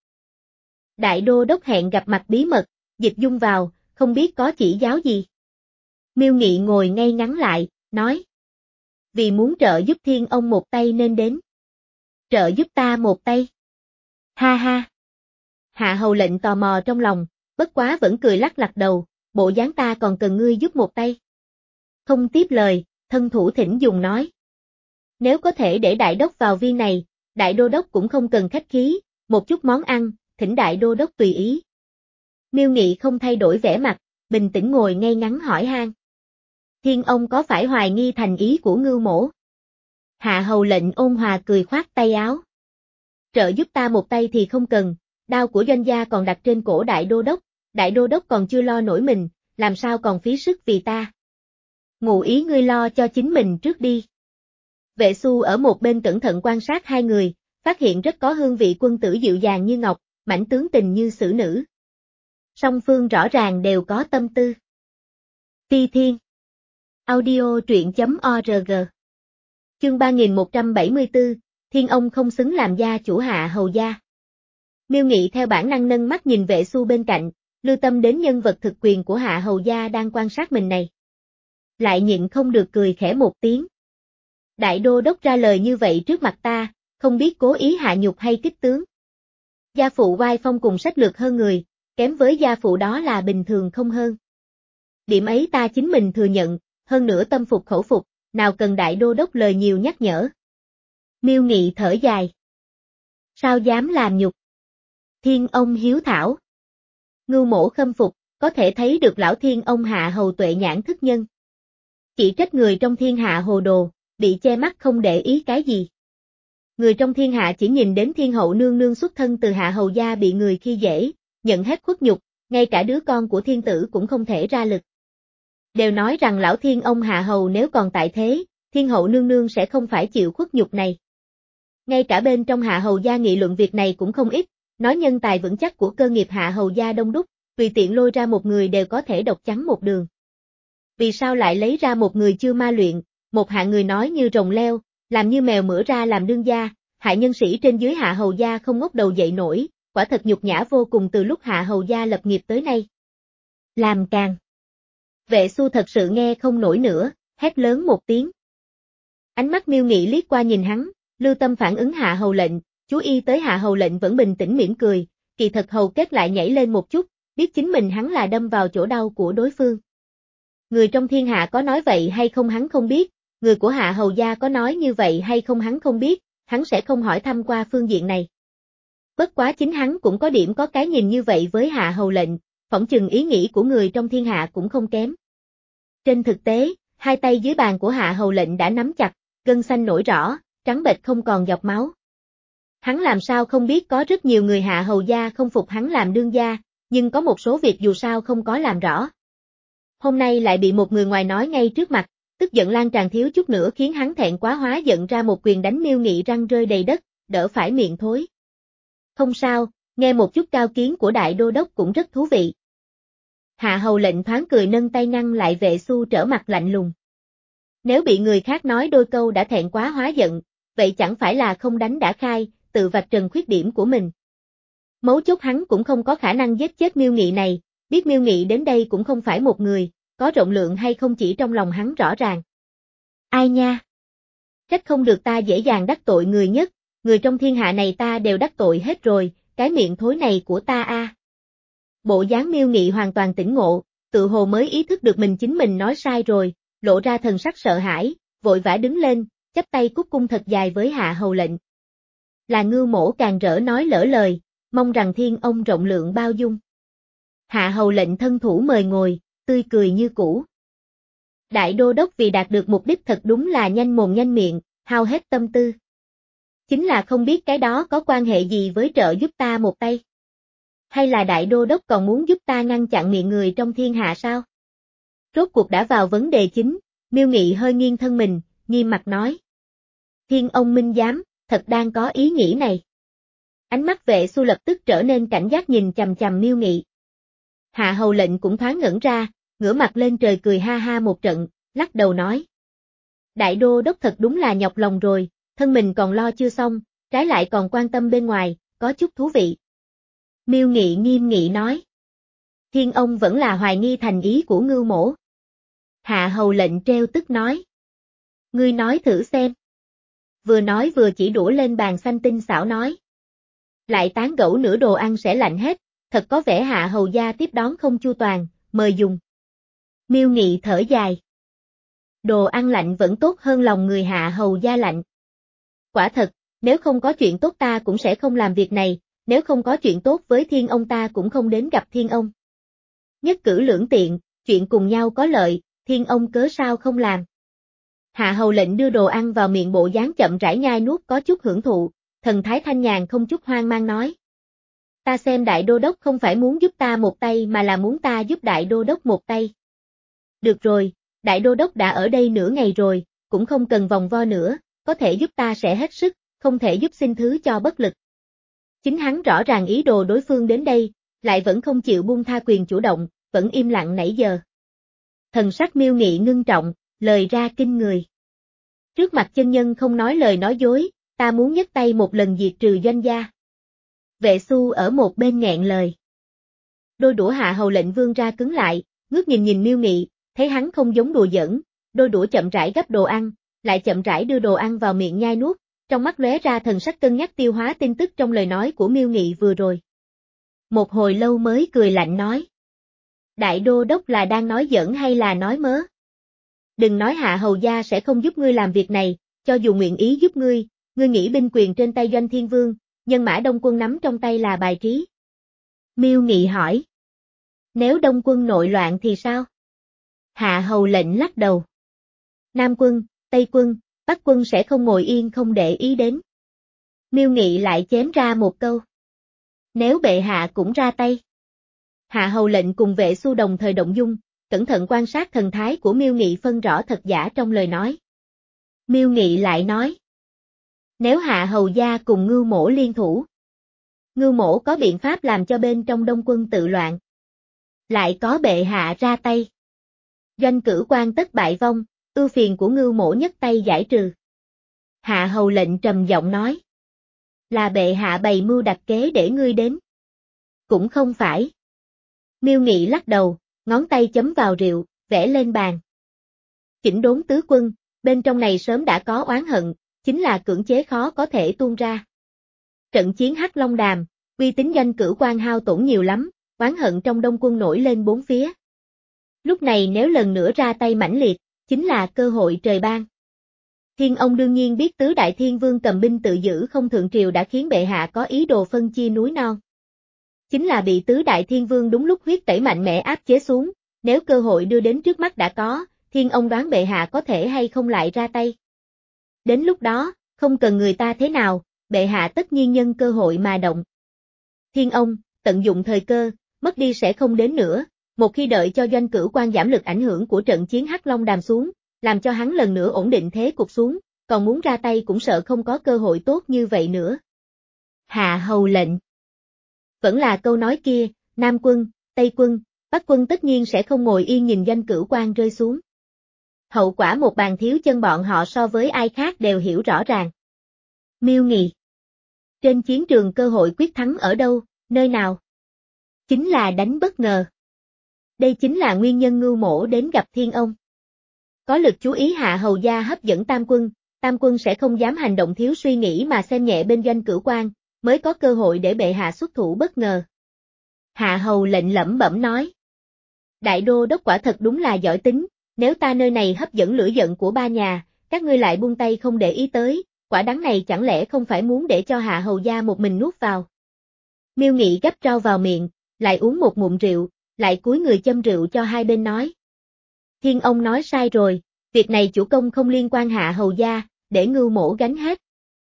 Đại đô đốc hẹn gặp mặt bí mật, Dịch Dung vào, không biết có chỉ giáo gì. Miêu Nghị ngồi ngay ngắn lại, nói. Vì muốn trợ giúp Thiên Ông một tay nên đến. Trợ giúp ta một tay. Ha ha. Hạ Hầu lệnh tò mò trong lòng, bất quá vẫn cười lắc lắc đầu, bộ dáng ta còn cần ngươi giúp một tay. Không tiếp lời, thân thủ thỉnh dùng nói. Nếu có thể để đại đốc vào viên này, đại đô đốc cũng không cần khách khí, một chút món ăn, thỉnh đại đô đốc tùy ý. Miêu Nghị không thay đổi vẻ mặt, bình tĩnh ngồi ngay ngắn hỏi han. Thiên Ông có phải hoài nghi thành ý của Ngưu Mỗ? Hạ Hầu lệnh ôn hòa cười khoát tay áo. Trợ giúp ta một tay thì không cần, đao của doanh gia còn đặt trên cổ đại đô đốc, đại đô đốc còn chưa lo nổi mình, làm sao còn phí sức vì ta. Ngụ ý ngươi lo cho chính mình trước đi. Vệ Xu ở một bên cẩn thận quan sát hai người, phát hiện rất có hương vị quân tử dịu dàng như ngọc, mãnh tướng tình như xử nữ. Song phương rõ ràng đều có tâm tư. Ti Thiên Audio truyện.org Chương ba nghìn một trăm bảy mươi tư, Thiên Ông không xứng làm gia chủ Hạ Hầu gia. Miêu Nghị theo bản năng nâng mắt nhìn Vệ Xu bên cạnh, lưu tâm đến nhân vật thực quyền của Hạ Hầu gia đang quan sát mình này. Lại nhịn không được cười khẽ một tiếng. Đại đô đốc ra lời như vậy trước mặt ta, không biết cố ý hạ nhục hay kích tướng. Gia phụ oai phong cùng sách lược hơn người, kém với gia phụ đó là bình thường không hơn. Điểm ấy ta chính mình thừa nhận, hơn nữa tâm phục khẩu phục, nào cần đại đô đốc lời nhiều nhắc nhở. Miêu Nghị thở dài. Sao dám làm nhục? Thiên Ông hiếu thảo. Ngưu Mỗ khâm phục, có thể thấy được lão Thiên Ông Hạ Hầu tuệ nhãn thức nhân. Chỉ trách người trong thiên hạ hồ đồ, bị che mắt không để ý cái gì. Người trong thiên hạ chỉ nhìn đến thiên hậu nương nương xuất thân từ Hạ Hầu gia bị người khi dễ, nhận hết khuất nhục, ngay cả đứa con của thiên tử cũng không thể ra lực. Đều nói rằng lão Thiên Ông Hạ Hầu nếu còn tại thế, thiên hậu nương nương sẽ không phải chịu khuất nhục này. Ngay cả bên trong Hạ Hầu gia nghị luận việc này cũng không ít, nói nhân tài vững chắc của cơ nghiệp Hạ Hầu gia đông đúc, tùy tiện lôi ra một người đều có thể độc trắng một đường. Vì sao lại lấy ra một người chưa ma luyện, một hạng người nói như rồng leo, làm như mèo mửa ra làm đương gia, hại nhân sĩ trên dưới Hạ Hầu gia không ngóc đầu dậy nổi, quả thật nhục nhã vô cùng từ lúc Hạ Hầu gia lập nghiệp tới nay. Làm càng. Vệ Xu thật sự nghe không nổi nữa, hét lớn một tiếng. Ánh mắt Miêu Nghị liếc qua nhìn hắn, lưu tâm phản ứng Hạ Hầu lệnh, chú ý tới Hạ Hầu lệnh vẫn bình tĩnh mỉm cười, kỳ thật hầu kết lại nhảy lên một chút, biết chính mình hắn là đâm vào chỗ đau của đối phương. Người trong thiên hạ có nói vậy hay không hắn không biết, người của Hạ Hầu gia có nói như vậy hay không hắn không biết, hắn sẽ không hỏi thăm qua phương diện này. Bất quá chính hắn cũng có điểm có cái nhìn như vậy với Hạ Hầu lệnh, phỏng chừng ý nghĩ của người trong thiên hạ cũng không kém. Trên thực tế, hai tay dưới bàn của Hạ Hầu lệnh đã nắm chặt, gân xanh nổi rõ, trắng bệch không còn giọt máu. Hắn làm sao không biết có rất nhiều người Hạ Hầu gia không phục hắn làm đương gia, nhưng có một số việc dù sao không có làm rõ. Hôm nay lại bị một người ngoài nói ngay trước mặt, tức giận lan tràn thiếu chút nữa khiến hắn thẹn quá hóa giận ra một quyền đánh Miêu Nghị răng rơi đầy đất, đỡ phải miệng thối. Không sao, nghe một chút cao kiến của đại đô đốc cũng rất thú vị. Hạ hầu lệnh thoáng cười nâng tay ngăn lại Vệ Xu trở mặt lạnh lùng. Nếu bị người khác nói đôi câu đã thẹn quá hóa giận, vậy chẳng phải là không đánh đã khai, tự vạch trần khuyết điểm của mình. Mấu chốt hắn cũng không có khả năng giết chết Miêu Nghị này, biết Miêu Nghị đến đây cũng không phải một người, có rộng lượng hay không chỉ trong lòng hắn rõ ràng. Ai nha? Trách không được ta dễ dàng đắc tội người nhất, người trong thiên hạ này ta đều đắc tội hết rồi, cái miệng thối này của ta a. À. Bộ dáng Miêu Nghị hoàn toàn tỉnh ngộ, tự hồ mới ý thức được mình chính mình nói sai rồi, lộ ra thần sắc sợ hãi, vội vã đứng lên, chắp tay cúc cung thật dài với Hạ hầu lệnh. Là Ngưu Mỗ càng rỡ nói lỡ lời, mong rằng thiên ông rộng lượng bao dung. Hạ hầu lệnh thân thủ mời ngồi, tươi cười như cũ. Đại đô đốc vì đạt được mục đích thật đúng là nhanh mồm nhanh miệng, hao hết tâm tư. Chính là không biết cái đó có quan hệ gì với trợ giúp ta một tay. Hay là đại đô đốc còn muốn giúp ta ngăn chặn miệng người trong thiên hạ sao? Rốt cuộc đã vào vấn đề chính, Miêu Nghị hơi nghiêng thân mình, nghiêm mặt nói. Thiên ông minh giám, thật đang có ý nghĩ này. Ánh mắt Vệ Xu lập tức trở nên cảnh giác nhìn chằm chằm Miêu Nghị. Hạ hầu lệnh cũng thoáng ngẩn ra, ngửa mặt lên trời cười ha ha một trận, lắc đầu nói. Đại đô đốc thật đúng là nhọc lòng rồi, thân mình còn lo chưa xong, trái lại còn quan tâm bên ngoài, có chút thú vị. Miêu Nghị nghiêm nghị nói. Thiên ông vẫn là hoài nghi thành ý của Ngưu Mỗ. Hạ hầu lệnh treo tức nói. Ngươi nói thử xem. Vừa nói vừa chỉ đũa lên bàn xanh tinh xảo nói. Lại tán gẫu nửa đồ ăn sẽ lạnh hết, thật có vẻ Hạ hầu gia tiếp đón không chu toàn, mời dùng. Miêu Nghị thở dài. Đồ ăn lạnh vẫn tốt hơn lòng người Hạ hầu gia lạnh. Quả thật, nếu không có chuyện tốt ta cũng sẽ không làm việc này, nếu không có chuyện tốt với thiên ông ta cũng không đến gặp thiên ông. Nhất cử lưỡng tiện, chuyện cùng nhau có lợi, thiên ông cớ sao không làm. Hạ hầu lệnh đưa đồ ăn vào miệng bộ dáng chậm rãi nhai nuốt có chút hưởng thụ, thần thái thanh nhàn không chút hoang mang nói. Ta xem đại đô đốc không phải muốn giúp ta một tay mà là muốn ta giúp đại đô đốc một tay. Được rồi, đại đô đốc đã ở đây nửa ngày rồi, cũng không cần vòng vo nữa, có thể giúp ta sẽ hết sức, không thể giúp xin thứ cho bất lực. Chính hắn rõ ràng ý đồ đối phương đến đây, lại vẫn không chịu buông tha quyền chủ động, vẫn im lặng nãy giờ. Thần sắc Miêu Nghị ngưng trọng, lời ra kinh người. Trước mặt chân nhân không nói lời nói dối, ta muốn nhấc tay một lần diệt trừ doanh gia. Vệ Xu ở một bên nghẹn lời. Đôi đũa Hạ hầu lệnh vươn ra cứng lại, ngước nhìn nhìn Miêu Nghị, thấy hắn không giống đùa giỡn, đôi đũa chậm rãi gấp đồ ăn, lại chậm rãi đưa đồ ăn vào miệng nhai nuốt, trong mắt lóe ra thần sắc cân nhắc tiêu hóa tin tức trong lời nói của Miêu Nghị vừa rồi. Một hồi lâu mới cười lạnh nói. Đại đô đốc là đang nói giỡn hay là nói mớ? Đừng nói Hạ hầu gia sẽ không giúp ngươi làm việc này, cho dù nguyện ý giúp ngươi, ngươi nghĩ binh quyền trên tay Doanh Thiên Vương, nhân mã Đông quân nắm trong tay là bài trí. Miêu Nghị hỏi. Nếu Đông quân nội loạn thì sao? Hạ hầu lệnh lắc đầu. Nam quân, Tây quân, Bắc quân sẽ không ngồi yên không để ý đến. Miêu Nghị lại chém ra một câu. Nếu bệ hạ cũng ra tay. Hạ hầu lệnh cùng Vệ Xu đồng thời động dung, cẩn thận quan sát thần thái của Miêu Nghị phân rõ thật giả trong lời nói. Miêu Nghị lại nói. Nếu Hạ hầu gia cùng Ngưu Mỗ liên thủ. Ngưu Mỗ có biện pháp làm cho bên trong Đông quân tự loạn. Lại có bệ hạ ra tay. Doanh cử quan tất bại vong, ưu phiền của Ngưu Mỗ nhất tay giải trừ. Hạ hầu lệnh trầm giọng nói. Là bệ hạ bày mưu đặt kế để ngươi đến. Cũng không phải. Miêu Nghị lắc đầu, ngón tay chấm vào rượu, vẽ lên bàn. Chỉnh đốn tứ quân, bên trong này sớm đã có oán hận, chính là cưỡng chế khó có thể tuôn ra. Trận chiến Hắc Long Đàm, uy tín Doanh cử quan hao tổn nhiều lắm, oán hận trong Đông quân nổi lên bốn phía. Lúc này nếu lần nữa ra tay mãnh liệt, chính là cơ hội trời ban. Thiên ông đương nhiên biết tứ đại thiên vương cầm binh tự giữ không thượng triều đã khiến bệ hạ có ý đồ phân chia núi non. Chính là bị tứ đại thiên vương đúng lúc huyết tẩy mạnh mẽ áp chế xuống, nếu cơ hội đưa đến trước mắt đã có, thiên ông đoán bệ hạ có thể hay không lại ra tay. Đến lúc đó, không cần người ta thế nào, bệ hạ tất nhiên nhân cơ hội mà động. Thiên ông, tận dụng thời cơ, mất đi sẽ không đến nữa, một khi đợi cho Doanh Cửu Quan giảm lực ảnh hưởng của trận chiến Hắc Long Đàm xuống, làm cho hắn lần nữa ổn định thế cục xuống, còn muốn ra tay cũng sợ không có cơ hội tốt như vậy nữa. Hạ hầu lệnh. Vẫn là câu nói kia, Nam quân, Tây quân, Bắc quân tất nhiên sẽ không ngồi yên nhìn Doanh Cửu Quan rơi xuống. Hậu quả một bàn thiếu chân bọn họ so với ai khác đều hiểu rõ ràng. Miêu Nghị. Trên chiến trường cơ hội quyết thắng ở đâu, nơi nào? Chính là đánh bất ngờ. Đây chính là nguyên nhân Ngưu Mỗ đến gặp Thiên Ông. Có lực chú ý Hạ hầu gia hấp dẫn Tam quân, Tam quân sẽ không dám hành động thiếu suy nghĩ mà xem nhẹ bên Doanh Cửu Quan, mới có cơ hội để bệ hạ xuất thủ bất ngờ. Hạ hầu lệnh lẩm bẩm nói. Đại đô đốc quả thật đúng là giỏi tính, nếu ta nơi này hấp dẫn lửa giận của ba nhà, các ngươi lại buông tay không để ý tới, quả đắng này chẳng lẽ không phải muốn để cho Hạ hầu gia một mình nuốt vào. Miêu Nghị gấp rau vào miệng, lại uống một ngụm rượu, lại cúi người châm rượu cho hai bên nói. Thiên ông nói sai rồi, việc này chủ công không liên quan Hạ hầu gia, để Ngưu Mỗ gánh hết.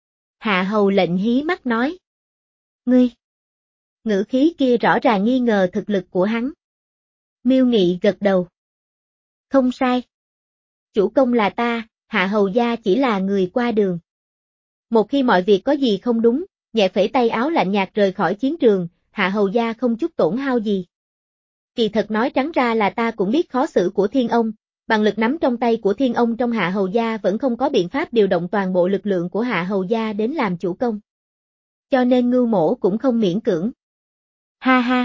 Hạ hầu lệnh hí mắt nói. Ngươi! Ngữ khí kia rõ ràng nghi ngờ thực lực của hắn. Miêu Nghị gật đầu. Không sai. Chủ công là ta, Hạ hầu gia chỉ là người qua đường. Một khi mọi việc có gì không đúng, nhẹ phẩy tay áo lạnh nhạt rời khỏi chiến trường, Hạ hầu gia không chút tổn hao gì. Kỳ thật nói trắng ra là ta cũng biết khó xử của Thiên Ông, bằng lực nắm trong tay của Thiên Ông trong Hạ hầu gia vẫn không có biện pháp điều động toàn bộ lực lượng của Hạ hầu gia đến làm chủ công. Cho nên Ngưu Mỗ cũng không miễn cưỡng. Ha ha!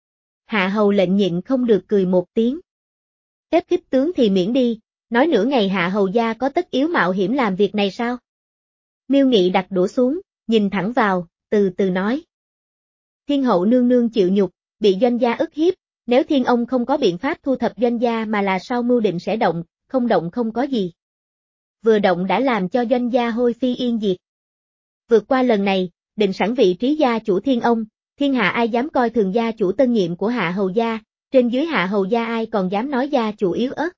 Hạ hầu lệnh nhịn không được cười một tiếng. Phép khích tướng thì miễn đi, nói nửa ngày Hạ hầu gia có tất yếu mạo hiểm làm việc này sao? Miêu Nghị đặt đũa xuống, nhìn thẳng vào, từ từ nói. Thiên hậu nương nương chịu nhục, bị Doanh gia ức hiếp, nếu Thiên ông không có biện pháp thu thập Doanh gia mà là sao mưu định sẽ động, không động không có gì. Vừa động đã làm cho Doanh gia hôi phi yên diệt. Vượt qua lần này, định sẵn vị trí gia chủ Thiên ông, thiên hạ ai dám coi thường gia chủ tân nhiệm của Hạ hầu gia, trên dưới Hạ hầu gia ai còn dám nói gia chủ yếu ớt.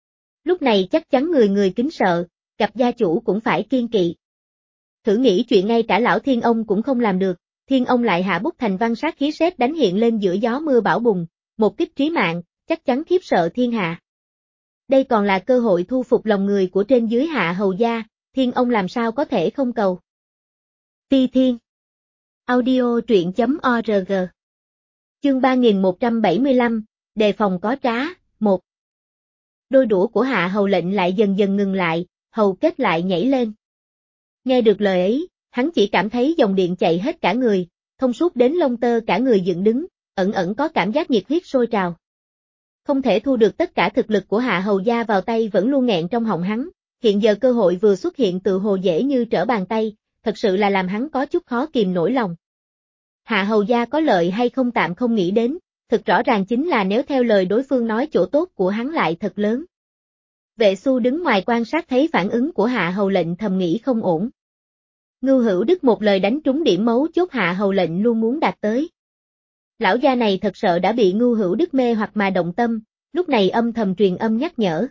Lúc này chắc chắn người người kính sợ, gặp gia chủ cũng phải kiên kỵ. Thử nghĩ chuyện ngay cả lão Thiên ông cũng không làm được, Thiên ông lại hạ bút thành văn sát khí sét đánh hiện lên giữa gió mưa bão bùng, một kích trí mạng, chắc chắn khiếp sợ thiên hạ. Đây còn là cơ hội thu phục lòng người của trên dưới Hạ hầu gia, Thiên ông làm sao có thể không cầu. Ti Thiên. Audio truyện chấm org. Chương ba nghìn một trăm bảy mươi lăm, đề phòng có trá, một. Đôi đũa của Hạ hầu lệnh lại dần dần ngừng lại, hầu kết lại nhảy lên. Nghe được lời ấy, hắn chỉ cảm thấy dòng điện chạy hết cả người, thông suốt đến lông tơ cả người dựng đứng, ẩn ẩn có cảm giác nhiệt huyết sôi trào. Không thể thu được tất cả thực lực của Hạ hầu gia vào tay vẫn luôn nghẹn trong họng hắn, hiện giờ cơ hội vừa xuất hiện tự hồ dễ như trở bàn tay, thật sự là làm hắn có chút khó kìm nổi lòng. Hạ hầu gia có lợi hay không tạm không nghĩ đến, thực rõ ràng chính là nếu theo lời đối phương nói chỗ tốt của hắn lại thật lớn. Vệ Xu đứng ngoài quan sát thấy phản ứng của Hạ hầu lệnh thầm nghĩ không ổn. Ngưu Hữu Đức một lời đánh trúng điểm mấu chốt Hạ hầu lệnh luôn muốn đạt tới. Lão gia này thật sợ đã bị Ngưu Hữu Đức mê hoặc mà động tâm, lúc này âm thầm truyền âm nhắc nhở.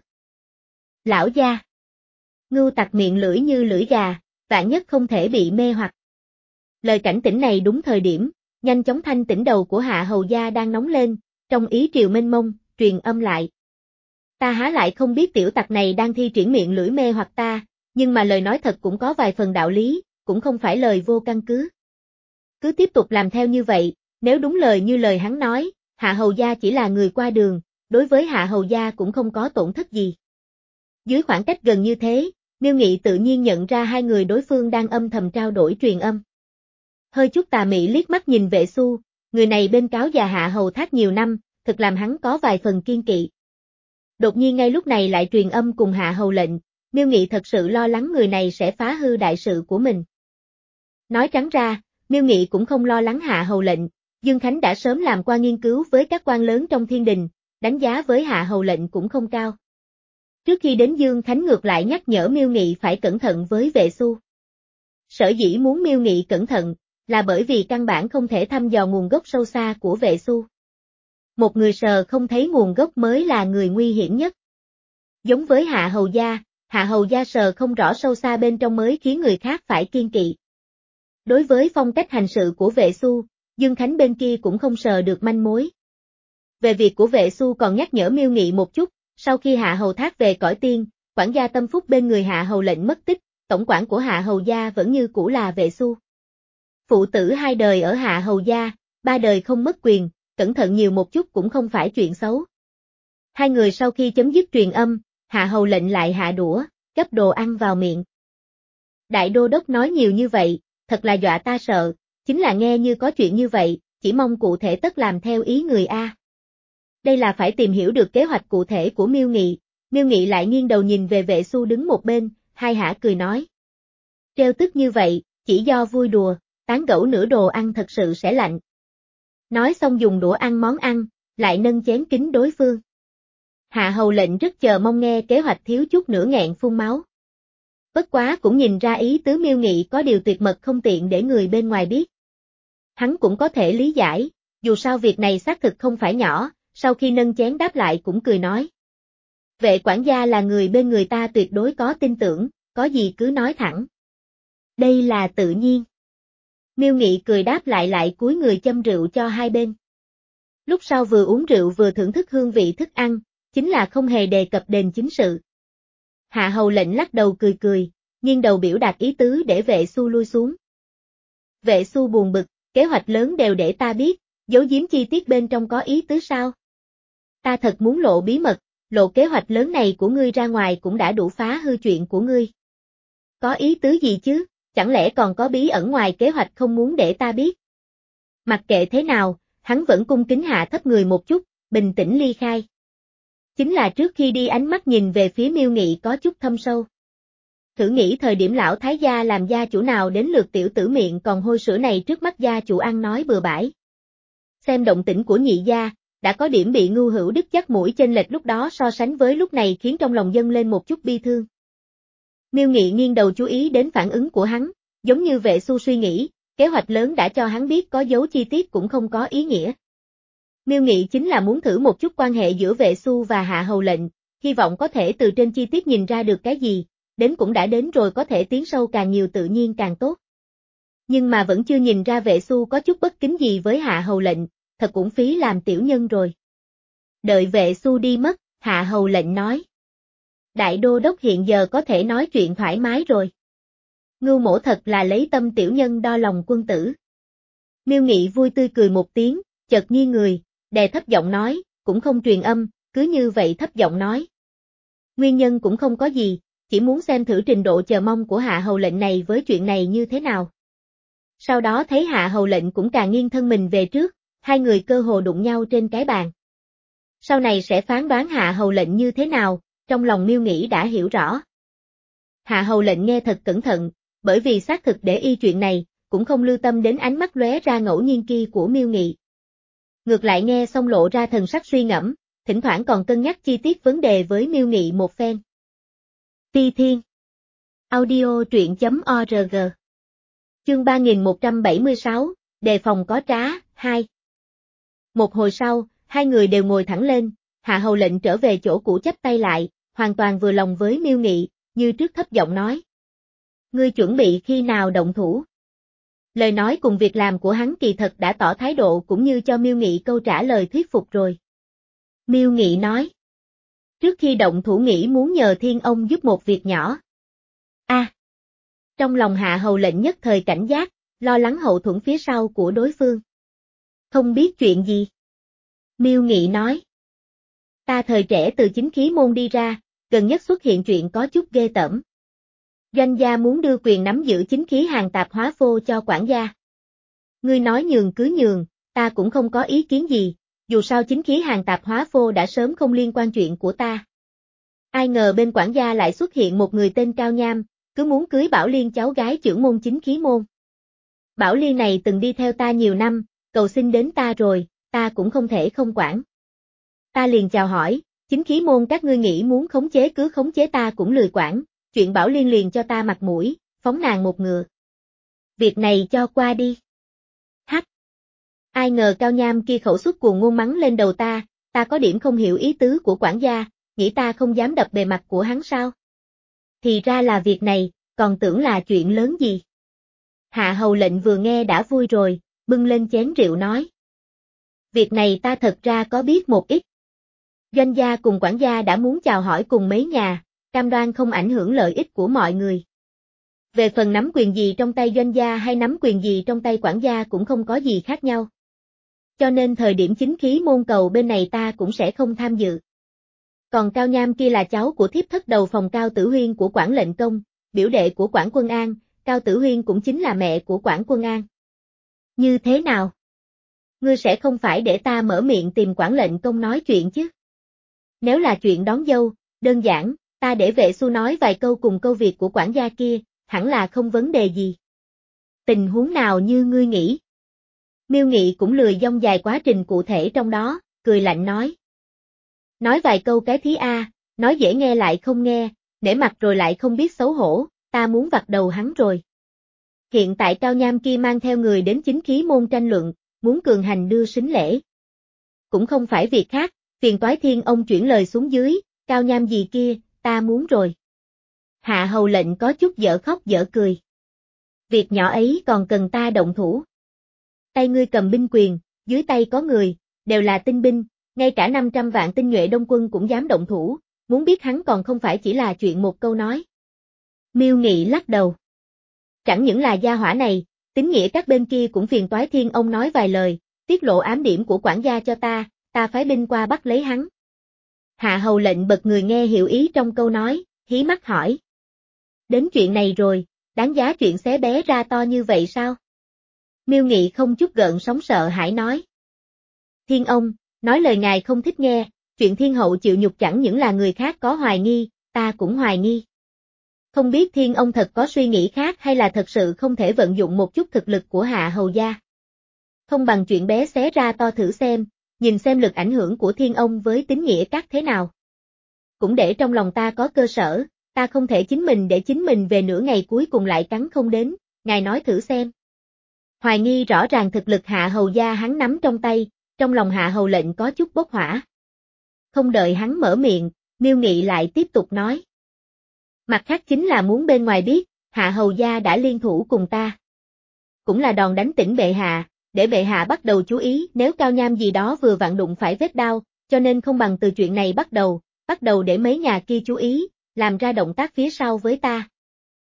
Lão gia. Ngưu tặc miệng lưỡi như lưỡi gà, vạn nhất không thể bị mê hoặc. Lời cảnh tỉnh này đúng thời điểm, nhanh chóng thanh tỉnh đầu của Hạ hầu gia đang nóng lên, trong ý triều mênh mông, truyền âm lại. Ta há lại không biết tiểu tặc này đang thi triển miệng lưỡi mê hoặc ta, nhưng mà lời nói thật cũng có vài phần đạo lý, cũng không phải lời vô căn cứ. Cứ tiếp tục làm theo như vậy, nếu đúng lời như lời hắn nói, Hạ hầu gia chỉ là người qua đường, đối với Hạ hầu gia cũng không có tổn thất gì. Dưới khoảng cách gần như thế, Miêu Nghị tự nhiên nhận ra hai người đối phương đang âm thầm trao đổi truyền âm. Hơi chút tà mị liếc mắt nhìn Vệ Xu, người này bên cáo già Hạ hầu thác nhiều năm, thực làm hắn có vài phần kiên kỵ. Đột nhiên ngay lúc này lại truyền âm cùng Hạ hầu lệnh, Miêu Nghị thật sự lo lắng người này sẽ phá hư đại sự của mình. Nói trắng ra, Miêu Nghị cũng không lo lắng Hạ hầu lệnh, Dương Khánh đã sớm làm qua nghiên cứu với các quan lớn trong thiên đình, đánh giá với Hạ hầu lệnh cũng không cao. Trước khi đến Dương Khánh ngược lại nhắc nhở Miêu Nghị phải cẩn thận với Vệ Xu. Sở dĩ muốn Miêu Nghị cẩn thận, là bởi vì căn bản không thể thăm dò nguồn gốc sâu xa của Vệ Xu. Một người sờ không thấy nguồn gốc mới là người nguy hiểm nhất. Giống với Hạ hầu gia, Hạ hầu gia sờ không rõ sâu xa bên trong mới khiến người khác phải kiên kỵ. Đối với phong cách hành sự của Vệ Xu, Dương Khánh bên kia cũng không sờ được manh mối. Về việc của Vệ Xu còn nhắc nhở Miêu Nghị một chút, sau khi Hạ Hầu Thác về cõi tiên, quản gia tâm phúc bên người Hạ Hầu Lệnh mất tích, tổng quản của Hạ Hầu gia vẫn như cũ là Vệ Xu. Phụ tử hai đời ở Hạ Hầu gia, ba đời không mất quyền, cẩn thận nhiều một chút cũng không phải chuyện xấu. Hai người sau khi chấm dứt truyền âm, Hạ Hầu Lệnh lại hạ đũa, gắp đồ ăn vào miệng. Đại đô đốc nói nhiều như vậy, thật là dọa ta sợ, chính là nghe như có chuyện như vậy, chỉ mong cụ thể tất làm theo ý người a. Đây là phải tìm hiểu được kế hoạch cụ thể của Miêu Nghị. Miêu Nghị lại nghiêng đầu nhìn về Vệ Xu đứng một bên, hai hả cười nói. Trêu tức như vậy, chỉ do vui đùa, tán gẫu nửa đồ ăn thật sự sẽ lạnh. Nói xong dùng đũa ăn món ăn, lại nâng chén kính đối phương. Hạ Hầu Lệnh rất chờ mong nghe kế hoạch thiếu chút nữa nghẹn phun máu. Bất quá cũng nhìn ra ý tứ Miêu Nghị có điều tuyệt mật không tiện để người bên ngoài biết. Hắn cũng có thể lý giải, dù sao việc này xác thực không phải nhỏ, sau khi nâng chén đáp lại cũng cười nói. Vệ quản gia là người bên người ta tuyệt đối có tin tưởng, có gì cứ nói thẳng. Đây là tự nhiên. Miêu Nghị cười đáp lại lại cúi người châm rượu cho hai bên. Lúc sau vừa uống rượu vừa thưởng thức hương vị thức ăn, chính là không hề đề cập đến chính sự. Hạ Hầu Lệnh lắc đầu cười cười, nghiêng đầu biểu đạt ý tứ để Vệ Xu lui xuống. Vệ Xu buồn bực, kế hoạch lớn đều để ta biết, giấu giếm chi tiết bên trong có ý tứ sao? Ta thật muốn lộ bí mật, lộ kế hoạch lớn này của ngươi ra ngoài cũng đã đủ phá hư chuyện của ngươi. Có ý tứ gì chứ, chẳng lẽ còn có bí ẩn ngoài kế hoạch không muốn để ta biết? Mặc kệ thế nào, hắn vẫn cung kính hạ thấp người một chút, bình tĩnh ly khai. Chính là trước khi đi ánh mắt nhìn về phía Miêu Nghị có chút thâm sâu. Thử nghĩ thời điểm lão thái gia làm gia chủ nào đến lượt tiểu tử miệng còn hôi sữa này trước mắt gia chủ ăn nói bừa bãi. Xem động tĩnh của nhị gia, đã có điểm bị Ngưu Hữu Đức dắt mũi chênh lệch lúc đó so sánh với lúc này khiến trong lòng dâng lên một chút bi thương. Miêu Nghị nghiêng đầu chú ý đến phản ứng của hắn, giống như Vệ Xu suy nghĩ, kế hoạch lớn đã cho hắn biết có dấu chi tiết cũng không có ý nghĩa. Miêu Nghị chính là muốn thử một chút quan hệ giữa Vệ Xu và Hạ Hầu Lệnh, hy vọng có thể từ trên chi tiết nhìn ra được cái gì, đến cũng đã đến rồi có thể tiến sâu càng nhiều tự nhiên càng tốt. Nhưng mà vẫn chưa nhìn ra Vệ Xu có chút bất kính gì với Hạ Hầu Lệnh, thật cũng phí làm tiểu nhân rồi. Đợi Vệ Xu đi mất, Hạ Hầu Lệnh nói. Đại đô đốc hiện giờ có thể nói chuyện thoải mái rồi. Ngưu mỗ thật là lấy tâm tiểu nhân đo lòng quân tử. Miêu Nghị vui tươi cười một tiếng, chợt nghiêng người, đè thấp giọng nói, cũng không truyền âm, cứ như vậy thấp giọng nói. Nguyên nhân cũng không có gì, chỉ muốn xem thử trình độ chờ mong của Hạ Hầu Lệnh này với chuyện này như thế nào. Sau đó thấy Hạ Hầu Lệnh cũng càng nghiêng thân mình về trước, hai người cơ hồ đụng nhau trên cái bàn. Sau này sẽ phán đoán Hạ Hầu Lệnh như thế nào, trong lòng Miêu Nghị đã hiểu rõ. Hạ Hầu Lệnh nghe thật cẩn thận, bởi vì xác thực để ý chuyện này, cũng không lưu tâm đến ánh mắt lóe ra ngẫu nhiên kia của Miêu Nghị. Ngược lại nghe xong lộ ra thần sắc suy ngẫm, thỉnh thoảng còn cân nhắc chi tiết vấn đề với Miêu Nghị một phen. Phi Thiên Audio truyện chấm org Chương ba nghìn một trăm bảy mươi sáu, đề phòng có trá, hai. Một hồi sau, hai người đều ngồi thẳng lên, Hạ Hầu Lệnh trở về chỗ cũ chắp tay lại, hoàn toàn vừa lòng với Miêu Nghị, như trước thấp giọng nói. Ngươi chuẩn bị khi nào động thủ? Lời nói cùng việc làm của hắn kỳ thật đã tỏ thái độ cũng như cho Miêu Nghị câu trả lời thuyết phục rồi. Miêu Nghị nói. Trước khi động thủ nghĩ muốn nhờ Thiên ông giúp một việc nhỏ. A. À, trong lòng Hạ Hầu Lệnh nhất thời cảnh giác, lo lắng hậu thuẫn phía sau của đối phương. Không biết chuyện gì? Miêu Nghị nói. Ta thời trẻ từ chính khí môn đi ra, gần nhất xuất hiện chuyện có chút ghê tởm. Doanh gia muốn đưa quyền nắm giữ chính khí hàng tạp hóa phô cho quản gia. Ngươi nói nhường cứ nhường, ta cũng không có ý kiến gì, dù sao chính khí hàng tạp hóa phô đã sớm không liên quan chuyện của ta. Ai ngờ bên quản gia lại xuất hiện một người tên Cao Nham, cứ muốn cưới Bảo Liên cháu gái trưởng môn chính khí môn. Bảo Liên này từng đi theo ta nhiều năm, cầu xin đến ta rồi, ta cũng không thể không quản. Ta liền chào hỏi, chính khí môn các ngươi nghĩ muốn khống chế cứ khống chế ta cũng lười quản, chuyện Bảo Liên liền cho ta mặt mũi, phóng nàng một ngựa. Việc này cho qua đi. Hắc. Ai ngờ Cao Nham kia khẩu suất cuồng ngôn mắng lên đầu ta, ta có điểm không hiểu ý tứ của quản gia, nghĩ ta không dám đập bề mặt của hắn sao? Thì ra là việc này, còn tưởng là chuyện lớn gì. Hạ Hầu Lệnh vừa nghe đã vui rồi, bưng lên chén rượu nói. Việc này ta thật ra có biết một ít. Doanh gia cùng quản gia đã muốn chào hỏi cùng mấy nhà, cam đoan không ảnh hưởng lợi ích của mọi người. Về phần nắm quyền gì trong tay doanh gia hay nắm quyền gì trong tay quản gia cũng không có gì khác nhau. Cho nên thời điểm chính khí môn cầu bên này ta cũng sẽ không tham dự. Còn Cao Nham kia là cháu của thiếp thất đầu phòng Cao Tử Huyên của Quản Lệnh Công, biểu đệ của Quản Quân An, Cao Tử Huyên cũng chính là mẹ của Quản Quân An. Như thế nào? Ngươi sẽ không phải để ta mở miệng tìm Quản Lệnh Công nói chuyện chứ? Nếu là chuyện đón dâu, đơn giản, ta để vệ xu nói vài câu cùng câu việc của quản gia kia, hẳn là không vấn đề gì. Tình huống nào như ngươi nghĩ? Miêu Nghị cũng lười dông dài quá trình cụ thể trong đó, cười lạnh nói. Nói vài câu cái thí a, nói dễ nghe lại không nghe, nể mặt rồi lại không biết xấu hổ, ta muốn vặt đầu hắn rồi. Hiện tại Cao Nham kia mang theo người đến chính khí môn tranh luận, muốn cường hành đưa sính lễ. Cũng không phải việc khác, phiền toái Thiên ông chuyển lời xuống dưới, Cao Nham gì kia, ta muốn rồi. Hạ hầu lệnh có chút dở khóc dở cười. Việc nhỏ ấy còn cần ta động thủ. Tay ngươi cầm binh quyền, dưới tay có người, đều là tinh binh, ngay cả năm trăm vạn tinh nhuệ đông quân cũng dám động thủ, muốn biết hắn còn không phải chỉ là chuyện một câu nói. Miêu Nghị lắc đầu. Chẳng những là gia hỏa này, tín nghĩa các bên kia cũng phiền toái Thiên ông nói vài lời, tiết lộ ám điểm của quản gia cho ta, ta phái binh qua bắt lấy hắn. Hạ hầu lệnh bật người nghe hiểu ý trong câu nói, hí mắt hỏi. Đến chuyện này rồi, đáng giá chuyện xé bé ra to như vậy sao? Miêu Nghị không chút gợn sóng sợ hãi nói. Thiên ông, nói lời ngài không thích nghe, chuyện thiên hậu chịu nhục chẳng những là người khác có hoài nghi, ta cũng hoài nghi. Không biết thiên ông thật có suy nghĩ khác hay là thật sự không thể vận dụng một chút thực lực của hạ hầu gia. Không bằng chuyện bé xé ra to thử xem, nhìn xem lực ảnh hưởng của thiên ông với tín nghĩa các thế nào. Cũng để trong lòng ta có cơ sở, ta không thể chính mình để chính mình về nửa ngày cuối cùng lại cắn không đến, ngài nói thử xem. Hoài nghi rõ ràng thực lực hạ hầu gia hắn nắm trong tay, trong lòng hạ hầu lệnh có chút bốc hỏa. Không đợi hắn mở miệng, Miêu Nghị lại tiếp tục nói. Mặt khác chính là muốn bên ngoài biết, hạ hầu gia đã liên thủ cùng ta. Cũng là đòn đánh tỉnh bệ hạ, để bệ hạ bắt đầu chú ý nếu Cao Nham gì đó vừa vặn đụng phải vết đau, cho nên không bằng từ chuyện này bắt đầu, bắt đầu để mấy nhà kia chú ý, làm ra động tác phía sau với ta.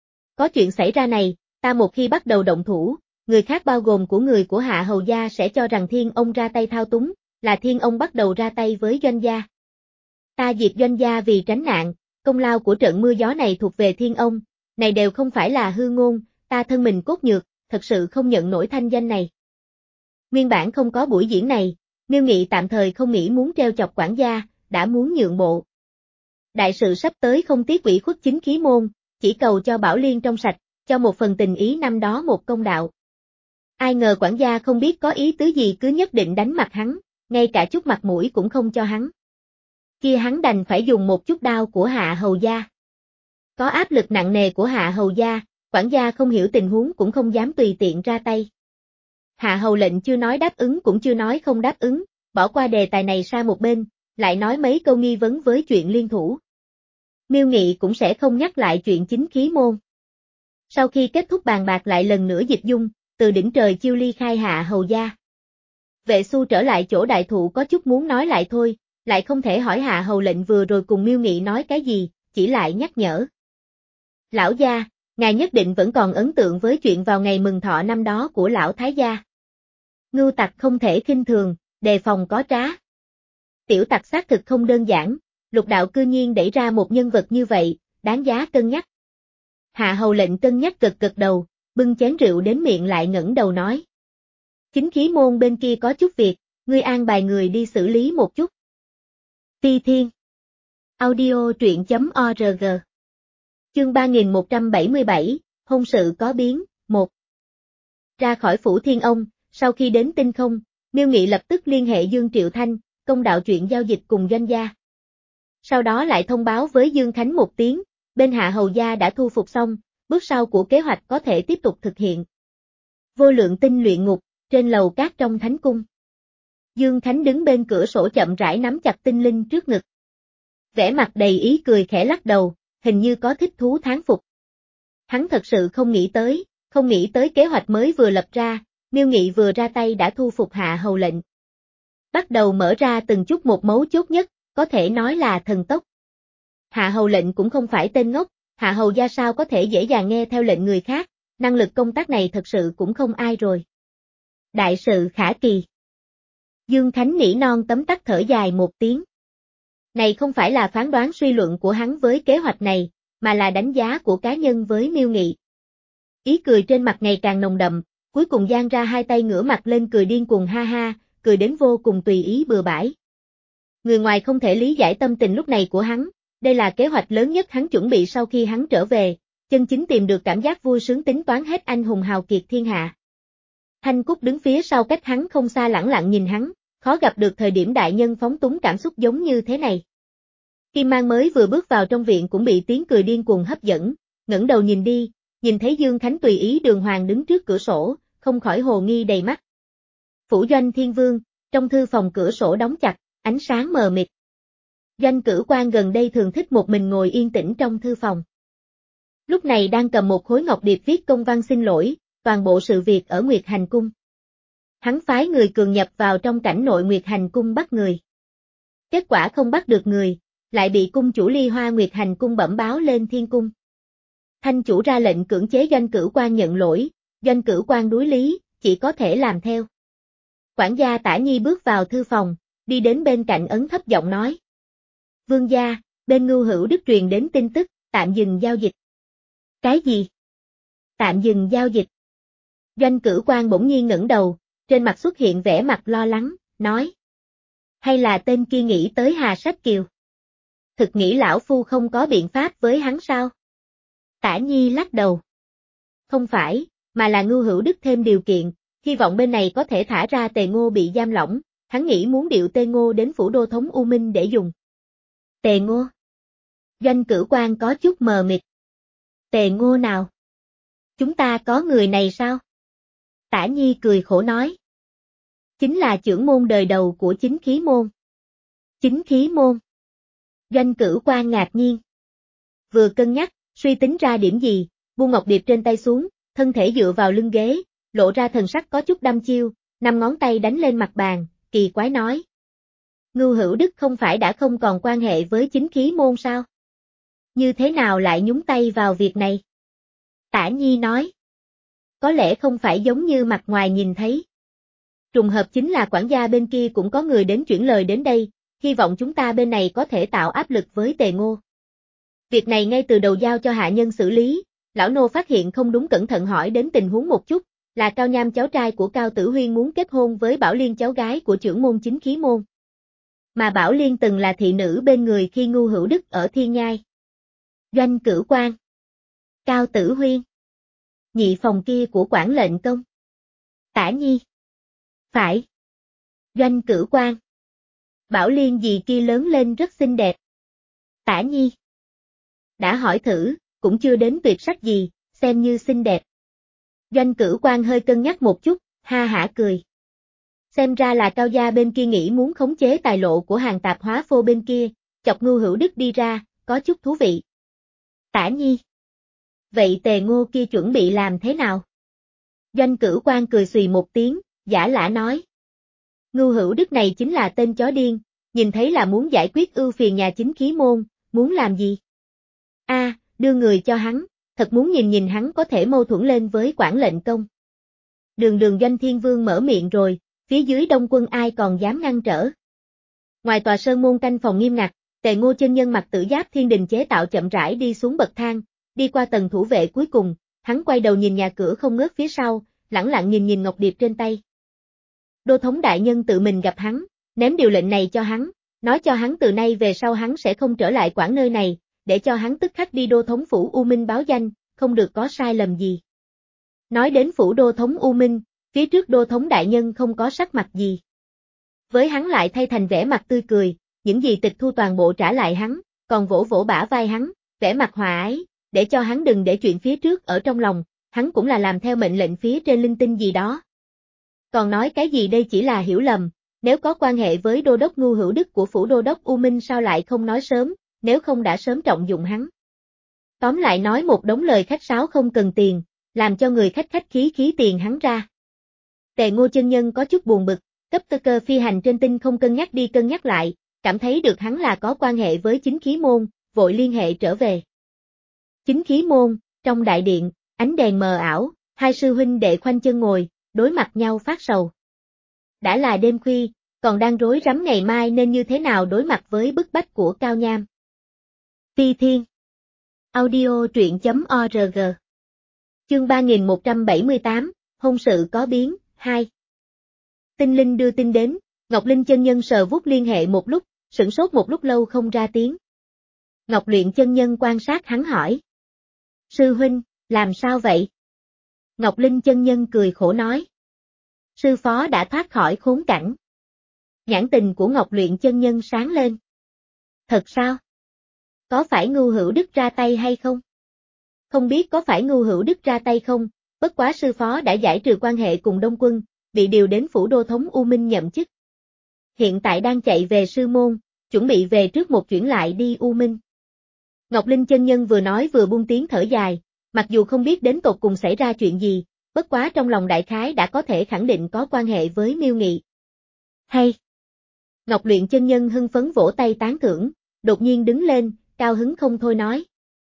Có chuyện xảy ra này, ta một khi bắt đầu động thủ, người khác bao gồm của người của hạ hầu gia sẽ cho rằng thiên ông ra tay thao túng, là thiên ông bắt đầu ra tay với doanh gia. Ta diệt doanh gia vì tránh nạn, công lao của trận mưa gió này thuộc về thiên ông, này đều không phải là hư ngôn, ta thân mình cốt nhược, thật sự không nhận nổi thanh danh này. Nguyên bản không có buổi diễn này, Miêu Nghị tạm thời không nghĩ muốn treo chọc quản gia, đã muốn nhượng bộ. Đại sự sắp tới không tiếc ủy khuất chính khí môn, chỉ cầu cho Bảo Liên trong sạch, cho một phần tình ý năm đó một công đạo. Ai ngờ quản gia không biết có ý tứ gì cứ nhất định đánh mặt hắn, ngay cả chút mặt mũi cũng không cho hắn. Kia hắn đành phải dùng một chút đao của hạ hầu gia. Có áp lực nặng nề của hạ hầu gia, quản gia không hiểu tình huống cũng không dám tùy tiện ra tay. Hạ hầu lệnh chưa nói đáp ứng cũng chưa nói không đáp ứng, bỏ qua đề tài này sang một bên, lại nói mấy câu nghi vấn với chuyện liên thủ. Miêu Nghị cũng sẽ không nhắc lại chuyện chính khí môn. Sau khi kết thúc bàn bạc lại lần nữa dịch dung, từ đỉnh trời chiêu ly khai hạ hầu gia. Vệ Xu trở lại chỗ đại thụ có chút muốn nói lại thôi, lại không thể hỏi hạ hầu lệnh vừa rồi cùng Miêu Nghị nói cái gì, chỉ lại nhắc nhở. Lão gia, ngài nhất định vẫn còn ấn tượng với chuyện vào ngày mừng thọ năm đó của lão thái gia. Ngưu tặc không thể khinh thường, đề phòng có trá. Tiểu tặc xác thực không đơn giản, lục đạo cư nhiên đẩy ra một nhân vật như vậy, đáng giá cân nhắc. Hạ hầu lệnh cân nhắc gật gật đầu, bưng chén rượu đến miệng lại ngẩng đầu nói. Chính khí môn bên kia có chút việc, ngươi an bài người đi xử lý một chút. Phi Thiên Audio truyện.org Chương ba nghìn một trăm bảy mươi bảy, hôn sự có biến, một. Ra khỏi phủ Thiên Ông, sau khi đến Tinh Không, Miêu Nghị lập tức liên hệ Dương Triệu Thanh, công đạo chuyện giao dịch cùng doanh gia. Sau đó lại thông báo với Dương Khánh một tiếng, bên hạ hầu gia đã thu phục xong, bước sau của kế hoạch có thể tiếp tục thực hiện. Vô lượng tinh luyện ngục, trên lầu cát trong thánh cung. Dương Khánh đứng bên cửa sổ chậm rãi nắm chặt tinh linh trước ngực. Vẻ mặt đầy ý cười khẽ lắc đầu, hình như có thích thú thán phục. Hắn thật sự không nghĩ tới, không nghĩ tới kế hoạch mới vừa lập ra, Miêu Nghị vừa ra tay đã thu phục hạ hầu lệnh. bắt đầu mở ra từng chút một mấu chốt nhất, có thể nói là thần tốc. Hạ hầu lệnh cũng không phải tên ngốc, hạ hầu gia sao có thể dễ dàng nghe theo lệnh người khác, năng lực công tác này thật sự cũng không ai rồi. Đại sự khả kỳ. Dương Khánh nỉ non tấm tắc thở dài một tiếng. Này không phải là phán đoán suy luận của hắn với kế hoạch này, mà là đánh giá của cá nhân với Miêu Nghị. Ý cười trên mặt ngày càng nồng đậm, cuối cùng giang ra hai tay ngửa mặt lên cười điên cuồng ha ha, cười đến vô cùng tùy ý bừa bãi. Người ngoài không thể lý giải tâm tình lúc này của hắn, đây là kế hoạch lớn nhất hắn chuẩn bị sau khi hắn trở về, chân chính tìm được cảm giác vui sướng tính toán hết anh hùng hào kiệt thiên hạ. Thanh Cúc đứng phía sau cách hắn không xa lẳng lặng nhìn hắn, khó gặp được thời điểm đại nhân phóng túng cảm xúc giống như thế này. Kim Mang mới vừa bước vào trong viện cũng bị tiếng cười điên cuồng hấp dẫn, ngẩng đầu nhìn đi, nhìn thấy Dương Khánh tùy ý đường hoàng đứng trước cửa sổ, không khỏi hồ nghi đầy mắt. Phủ Doanh Thiên Vương, trong thư phòng cửa sổ đóng chặt, ánh sáng mờ mịt. Doanh Cửu Quan gần đây thường thích một mình ngồi yên tĩnh trong thư phòng. Lúc này đang cầm một khối ngọc điệp viết công văn xin lỗi, toàn bộ sự việc ở Nguyệt Hành Cung. Hắn phái người cường nhập vào trong cảnh nội Nguyệt Hành Cung bắt người. Kết quả không bắt được người, lại bị cung chủ Ly Hoa Nguyệt Hành Cung bẩm báo lên Thiên Cung. Thanh chủ ra lệnh cưỡng chế Doanh Cửu Quan nhận lỗi, Doanh Cửu Quan đối lý, chỉ có thể làm theo. Quản gia Tả Nhi bước vào thư phòng, đi đến bên cạnh ấn thấp giọng nói. Vương gia, bên Ngưu Hữu Đức truyền đến tin tức, tạm dừng giao dịch. Cái gì? Tạm dừng giao dịch. Doanh Cửu Quan bỗng nhiên ngẩng đầu, trên mặt xuất hiện vẻ mặt lo lắng, nói. Hay là tên kia nghĩ tới Hà Sách Kiều? Thực nghĩ lão phu không có biện pháp với hắn sao? Tả Nhi lắc đầu. Không phải, mà là Ngưu Hữu Đức thêm điều kiện, hy vọng bên này có thể thả ra Tề Ngô bị giam lỏng, hắn nghĩ muốn điệu Tề Ngô đến phủ đô thống U Minh để dùng. Tề Ngô? Doanh Cửu Quan có chút mờ mịt. Tề Ngô nào? Chúng ta có người này sao? Tả Nhi cười khổ nói. Chính là trưởng môn đời đầu của Chính Khí Môn. Chính Khí Môn? Doanh Cửu Quan ngạc nhiên. Vừa cân nhắc, suy tính ra điểm gì, buông ngọc điệp trên tay xuống, thân thể dựa vào lưng ghế, lộ ra thần sắc có chút đăm chiêu, năm ngón tay đánh lên mặt bàn, kỳ quái nói. Ngưu Hữu Đức không phải đã không còn quan hệ với Chính Khí Môn sao? Như thế nào lại nhúng tay vào việc này? Tả Nhi nói. Có lẽ không phải giống như mặt ngoài nhìn thấy. Trùng hợp chính là quản gia bên kia cũng có người đến chuyển lời đến đây, hy vọng chúng ta bên này có thể tạo áp lực với Tề Ngô. Việc này ngay từ đầu giao cho hạ nhân xử lý, lão nô phát hiện không đúng cẩn thận hỏi đến tình huống một chút, là Cao Nham cháu trai của Cao Tử Huyên muốn kết hôn với Bảo Liên cháu gái của trưởng môn Chính Khí Môn. Mà Bảo Liên từng là thị nữ bên người khi Ngưu Hữu Đức ở Thiên Nhai. Doanh Cửu Quan. Cao Tử Huyên. Nhị phòng kia của Quản Lệnh Công. Tả Nhi. Phải. Doanh Cửu Quan. Bảo Liên dì kia lớn lên rất xinh đẹp. Tả Nhi. Đã hỏi thử, cũng chưa đến tuyệt sắc gì, xem như xinh đẹp. Doanh Cửu Quan hơi cân nhắc một chút, ha hả cười. Xem ra là Cao gia bên kia nghĩ muốn khống chế tài lộ của hàng tạp hóa phô bên kia, chọc Ngưu Hữu Đức đi ra, có chút thú vị. Tả Nhi. Vậy Tề Ngô kia chuẩn bị làm thế nào? Doanh Cửu Quan cười xùy một tiếng, giả lả nói. Ngưu Hữu Đức này chính là tên chó điên, nhìn thấy là muốn giải quyết ưu phiền nhà Chính Khí Môn, muốn làm gì? A, à, đưa người cho hắn, thật muốn nhìn nhìn hắn có thể mâu thuẫn lên với Quản Lệnh Công. Đường đường Doanh Thiên Vương mở miệng rồi, phía dưới đông quân ai còn dám ngăn trở. Ngoài tòa sơn môn canh phòng nghiêm ngặt, Tề Ngô chân nhân mặc tử giáp thiên đình chế tạo chậm rãi đi xuống bậc thang, đi qua tầng thủ vệ cuối cùng, hắn quay đầu nhìn nhà cửa không ngớt phía sau, lẳng lặng nhìn nhìn ngọc điệp trên tay. Đô thống đại nhân tự mình gặp hắn, ném điều lệnh này cho hắn, nói cho hắn từ nay về sau hắn sẽ không trở lại quản nơi này, để cho hắn tức khắc đi đô thống phủ U Minh báo danh, không được có sai lầm gì. Nói đến phủ đô thống U Minh, phía trước đô thống đại nhân không có sắc mặt gì. Với hắn lại thay thành vẻ mặt tươi cười, những gì tịch thu toàn bộ trả lại hắn, còn vỗ vỗ bả vai hắn, vẻ mặt hòa ái, để cho hắn đừng để chuyện phía trước ở trong lòng, hắn cũng là làm theo mệnh lệnh phía trên linh tinh gì đó. Còn nói cái gì đây chỉ là hiểu lầm, nếu có quan hệ với đô đốc Ngưu Hữu Đức của phủ đô đốc U Minh sao lại không nói sớm, nếu không đã sớm trọng dụng hắn. Tóm lại nói một đống lời khách sáo không cần tiền, làm cho người khách khách khí khí tiền hắn ra. Tề Ngô chân nhân có chút buồn bực, Cấp tơ cơ phi hành trên tinh không cân nhắc đi cân nhắc lại, cảm thấy được hắn là có quan hệ với chính khí môn, vội liên hệ trở về. Chính khí môn, trong đại điện, ánh đèn mờ ảo, hai sư huynh đệ khoanh chân ngồi, đối mặt nhau phát sầu. Đã là đêm khuya, còn đang rối rắm ngày mai nên như thế nào đối mặt với bức bách của Cao Nham. Phi Thiên Audio truyện.org Chương ba nghìn một trăm bảy mươi tám, hôn sự có biến, hai. Tinh Linh đưa tin đến, Ngọc Linh chân nhân sờ vuốt liên hệ một lúc, sửng sốt một lúc lâu không ra tiếng. Ngọc Luyện chân nhân quan sát hắn hỏi. Sư huynh, làm sao vậy? Ngọc Linh chân nhân cười khổ nói. Sư phó đã thoát khỏi khốn cảnh. Nhãn tình của Ngọc Luyện chân nhân sáng lên. Thật sao? Có phải Ngưu Hữu Đức ra tay hay không? Không biết có phải Ngưu Hữu Đức ra tay không, bất quá sư phó đã giải trừ quan hệ cùng Đông Quân, bị điều đến phủ đô thống U Minh nhậm chức. Hiện tại đang chạy về sư môn, chuẩn bị về trước một chuyển lại đi U Minh. Ngọc Linh chân nhân vừa nói vừa buông tiếng thở dài, mặc dù không biết đến tột cùng xảy ra chuyện gì, bất quá trong lòng đại khái đã có thể khẳng định có quan hệ với Miêu Nghị. Hay! Ngọc Luyện chân nhân hưng phấn vỗ tay tán thưởng, đột nhiên đứng lên, cao hứng không thôi nói.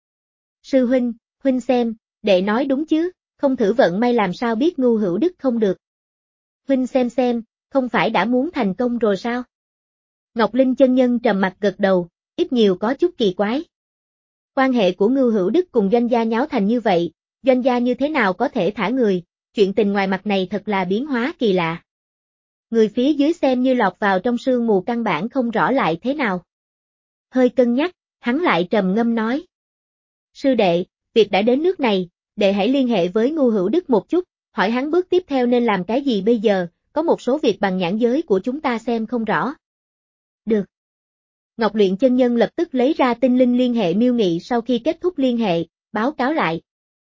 Sư huynh, huynh xem, đệ nói đúng chứ, không thử vận may làm sao biết Ngưu Hữu Đức không được. Huynh xem xem, không phải đã muốn thành công rồi sao? Ngọc Linh chân nhân trầm mặt gật đầu, ít nhiều có chút kỳ quái. Quan hệ của Ngưu Hữu Đức cùng doanh gia nháo thành như vậy, doanh gia như thế nào có thể thả người, chuyện tình ngoài mặt này thật là biến hóa kỳ lạ. Người phía dưới xem như lọt vào trong sương mù căn bản không rõ lại thế nào. Hơi cân nhắc, hắn lại trầm ngâm nói. Sư đệ, việc đã đến nước này, đệ hãy liên hệ với Ngưu Hữu Đức một chút, hỏi hắn bước tiếp theo nên làm cái gì bây giờ, có một số việc bằng nhãn giới của chúng ta xem không rõ. Được. Ngọc Luyện chân nhân lập tức lấy ra tinh linh liên hệ Miêu Nghị sau khi kết thúc liên hệ, báo cáo lại.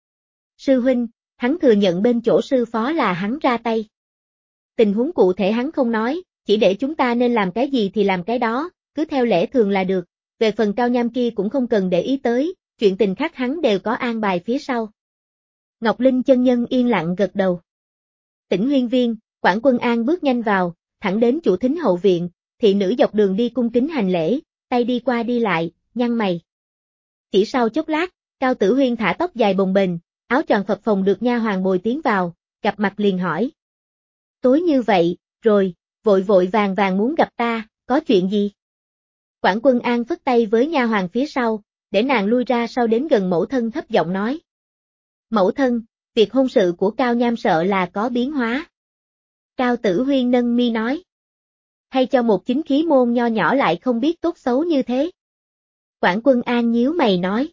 Sư huynh, hắn thừa nhận bên chỗ sư phó là hắn ra tay. Tình huống cụ thể hắn không nói, chỉ để chúng ta nên làm cái gì thì làm cái đó, cứ theo lẽ thường là được, về phần Cao Nham kia cũng không cần để ý tới, chuyện tình khác hắn đều có an bài phía sau. Ngọc Linh chân nhân yên lặng gật đầu. Tỉnh Huyên Viên, Quản Quân An bước nhanh vào, thẳng đến chủ thính hậu viện, thị nữ dọc đường đi cung kính hành lễ, tay đi qua đi lại, nhăn mày. Chỉ sau chốc lát, Cao Tử Huyên thả tóc dài bồng bềnh, áo choàng phập phồng được nha hoàn bồi tiến vào, gặp mặt liền hỏi. Tối như vậy, rồi, vội vội vàng vàng muốn gặp ta, có chuyện gì? Quản Quân An phất tay với nha hoàn phía sau, để nàng lui ra sau đến gần mẫu thân thấp giọng nói. Mẫu thân, việc hôn sự của Cao Nham sợ là có biến hóa. Cao Tử Huyên nâng mi nói. Hay cho một chính khí môn nho nhỏ lại không biết tốt xấu như thế. Quản Quân An nhíu mày nói.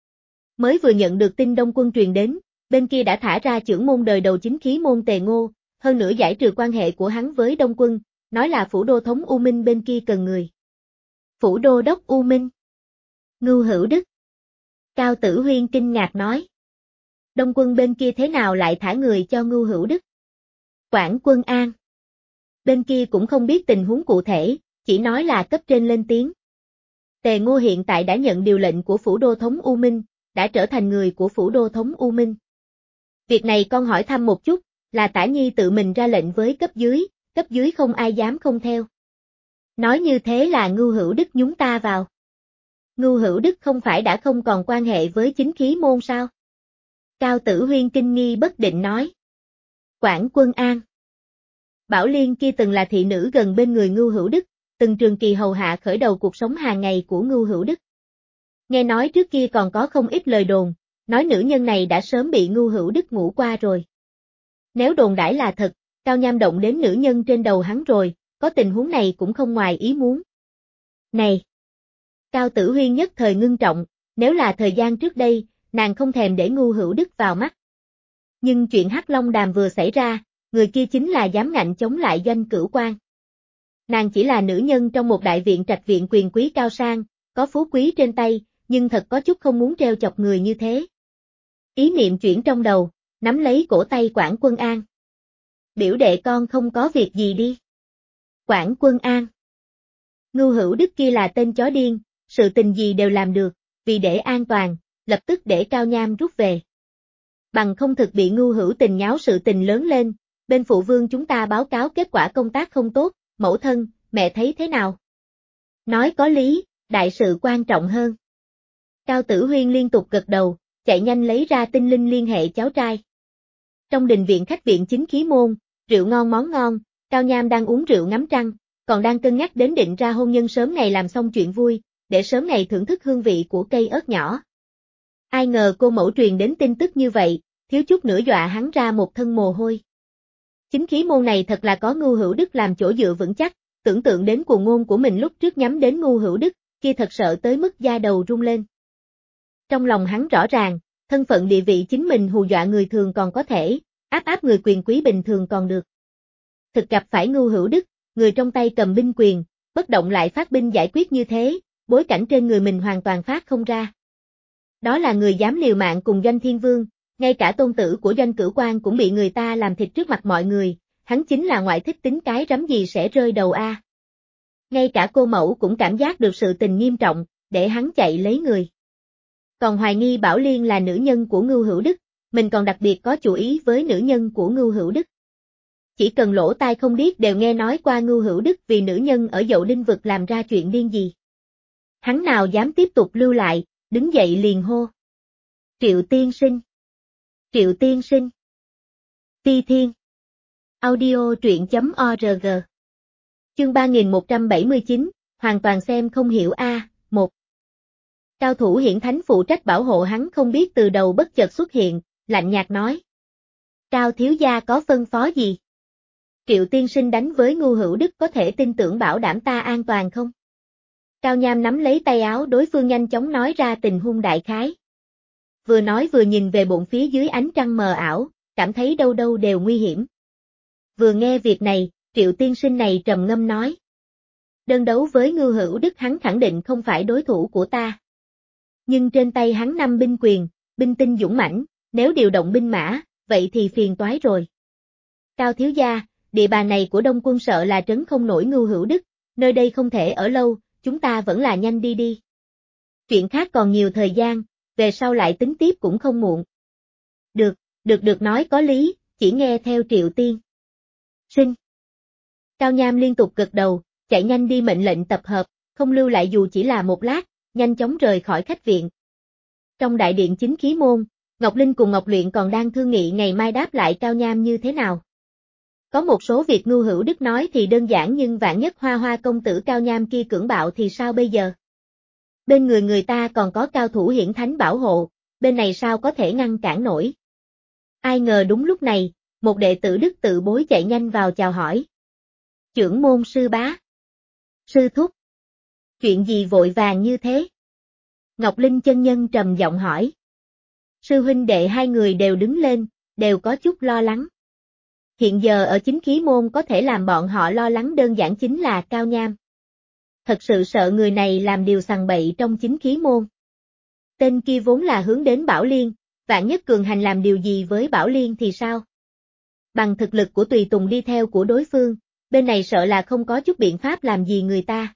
Mới vừa nhận được tin Đông Quân truyền đến, bên kia đã thả ra trưởng môn đời đầu chính khí môn Tề Ngô, hơn nữa giải trừ quan hệ của hắn với Đông Quân, nói là phủ đô thống U Minh bên kia cần người. Phủ đô đốc U Minh. Ngưu Hữu Đức. Cao Tử Huyên kinh ngạc nói. Đông Quân bên kia thế nào lại thả người cho Ngưu Hữu Đức? Quản Quân An. Bên kia cũng không biết tình huống cụ thể, chỉ nói là cấp trên lên tiếng. Tề Ngô hiện tại đã nhận điều lệnh của phủ đô thống U Minh, đã trở thành người của phủ đô thống U Minh. Việc này con hỏi thăm một chút, là Tả Nhi tự mình ra lệnh với cấp dưới, cấp dưới không ai dám không theo. Nói như thế là Ngưu Hữu Đức nhúng ta vào. Ngưu Hữu Đức không phải đã không còn quan hệ với chính khí môn sao? Cao Tử Huyên kinh nghi bất định nói. Quản Quân An. Bảo Liên kia từng là thị nữ gần bên người Ngưu Hữu Đức, từng trường kỳ hầu hạ khởi đầu cuộc sống hàng ngày của Ngưu Hữu Đức. Nghe nói trước kia còn có không ít lời đồn, nói nữ nhân này đã sớm bị Ngưu Hữu Đức ngủ qua rồi. Nếu đồn đãi là thật, Cao Nham động đến nữ nhân trên đầu hắn rồi, có tình huống này cũng không ngoài ý muốn. Này! Cao Tử Huyên nhất thời ngưng trọng, nếu là thời gian trước đây, nàng không thèm để Ngưu Hữu Đức vào mắt. Nhưng chuyện Hắc Long Đàm vừa xảy ra, người kia chính là dám ngạnh chống lại Doanh Cửu Quan. Nàng chỉ là nữ nhân trong một đại viện trạch viện quyền quý cao sang, có phú quý trên tay, nhưng thật có chút không muốn treo chọc người như thế. Ý niệm chuyển trong đầu, nắm lấy cổ tay Quản Quân An. Biểu đệ con không có việc gì đi. Quản Quân An. Ngưu Hữu Đức kia là tên chó điên, sự tình gì đều làm được, vì để an toàn, lập tức để Cao Nham rút về. Bằng không thực bị Ngưu Hữu Tình nháo sự tình lớn lên, bên phụ vương chúng ta báo cáo kết quả công tác không tốt, mẫu thân, mẹ thấy thế nào? Nói có lý, đại sự quan trọng hơn. Cao Tử Huyên liên tục gật đầu, chạy nhanh lấy ra tinh linh liên hệ cháu trai. Trong đình viện khách viện chính khí môn, rượu ngon món ngon, Cao Nham đang uống rượu ngắm trăng, còn đang cân nhắc đến định ra hôn nhân sớm ngày làm xong chuyện vui, để sớm ngày thưởng thức hương vị của cây ớt nhỏ. Ai ngờ cô mẫu truyền đến tin tức như vậy, thiếu chút nữa dọa hắn ra một thân mồ hôi. Chính khí môn này thật là có Ngưu Hữu Đức làm chỗ dựa vững chắc, tưởng tượng đến cuồng ngôn của mình lúc trước nhắm đến Ngưu Hữu Đức, kia thật sợ tới mức da đầu rung lên. Trong lòng hắn rõ ràng, thân phận địa vị chính mình hù dọa người thường còn có thể, áp áp người quyền quý bình thường còn được. Thực gặp phải Ngưu Hữu Đức, người trong tay cầm binh quyền, bất động lại phát binh giải quyết như thế, bối cảnh trên người mình hoàn toàn phát không ra. Đó là người dám liều mạng cùng Doanh Thiên Vương, ngay cả tôn tử của Doanh Cửu Quan cũng bị người ta làm thịt trước mặt mọi người, hắn chính là ngoại thích tính cái rắm gì sẽ rơi đầu a. Ngay cả cô mẫu cũng cảm giác được sự tình nghiêm trọng, để hắn chạy lấy người. Còn hoài nghi Bảo Liên là nữ nhân của Ngưu Hữu Đức, mình còn đặc biệt có chủ ý với nữ nhân của Ngưu Hữu Đức. Chỉ cần lỗ tai không điếc đều nghe nói qua Ngưu Hữu Đức vì nữ nhân ở Dậu Đinh Vực làm ra chuyện điên gì. Hắn nào dám tiếp tục lưu lại, đứng dậy liền hô. Triệu tiên sinh. Triệu tiên sinh. Ti Thiên. Audio truyện chấm org. Chương ba nghìn một trăm bảy mươi chín, hoàn toàn xem không hiểu a, một. Cao thủ hiển thánh phụ trách bảo hộ hắn không biết từ đầu bất chợt xuất hiện, lạnh nhạt nói. Cao thiếu gia có phân phó gì? Triệu tiên sinh đánh với Ngưu Hữu Đức có thể tin tưởng bảo đảm ta an toàn không? Cao Nham nắm lấy tay áo đối phương nhanh chóng nói ra tình huống đại khái. Vừa nói vừa nhìn về bụng phía dưới ánh trăng mờ ảo, cảm thấy đâu đâu đều nguy hiểm. Vừa nghe việc này, Triệu tiên sinh này trầm ngâm nói. Đơn đấu với Ngưu Hữu Đức hắn khẳng định không phải đối thủ của ta. Nhưng trên tay hắn năm binh quyền, binh tinh dũng mãnh, nếu điều động binh mã, vậy thì phiền toái rồi. Cao thiếu gia, địa bàn này của Đông quân sợ là trấn không nổi Ngưu Hữu Đức, nơi đây không thể ở lâu, chúng ta vẫn là nhanh đi đi. Chuyện khác còn nhiều thời gian, về sau lại tính tiếp cũng không muộn. Được, được được nói có lý, chỉ nghe theo Triệu tiên sinh. Cao Nham liên tục gật đầu, chạy nhanh đi mệnh lệnh tập hợp, không lưu lại dù chỉ là một lát, nhanh chóng rời khỏi khách viện. Trong đại điện chính khí môn, Ngọc Linh cùng Ngọc Luyện còn đang thương nghị ngày mai đáp lại Cao Nham như thế nào. Có một số việc Ngưu Hữu Đức nói thì đơn giản nhưng vạn nhất Hoa Hoa công tử Cao Nham kia cưỡng bạo thì sao bây giờ? Bên người người ta còn có cao thủ hiển thánh bảo hộ, bên này sao có thể ngăn cản nổi? Ai ngờ đúng lúc này, một đệ tử Đức tự bối chạy nhanh vào chào hỏi. Trưởng môn sư bá. Sư thúc. Chuyện gì vội vàng như thế? Ngọc Linh chân nhân trầm giọng hỏi. Sư huynh đệ hai người đều đứng lên, đều có chút lo lắng. Hiện giờ ở chính khí môn có thể làm bọn họ lo lắng đơn giản chính là Cao Nham. Thật sự sợ người này làm điều sằng bậy trong chính khí môn. Tên kia vốn là hướng đến Bảo Liên, vạn nhất cường hành làm điều gì với Bảo Liên thì sao? Bằng thực lực của tùy tùng đi theo của đối phương, bên này sợ là không có chút biện pháp làm gì người ta.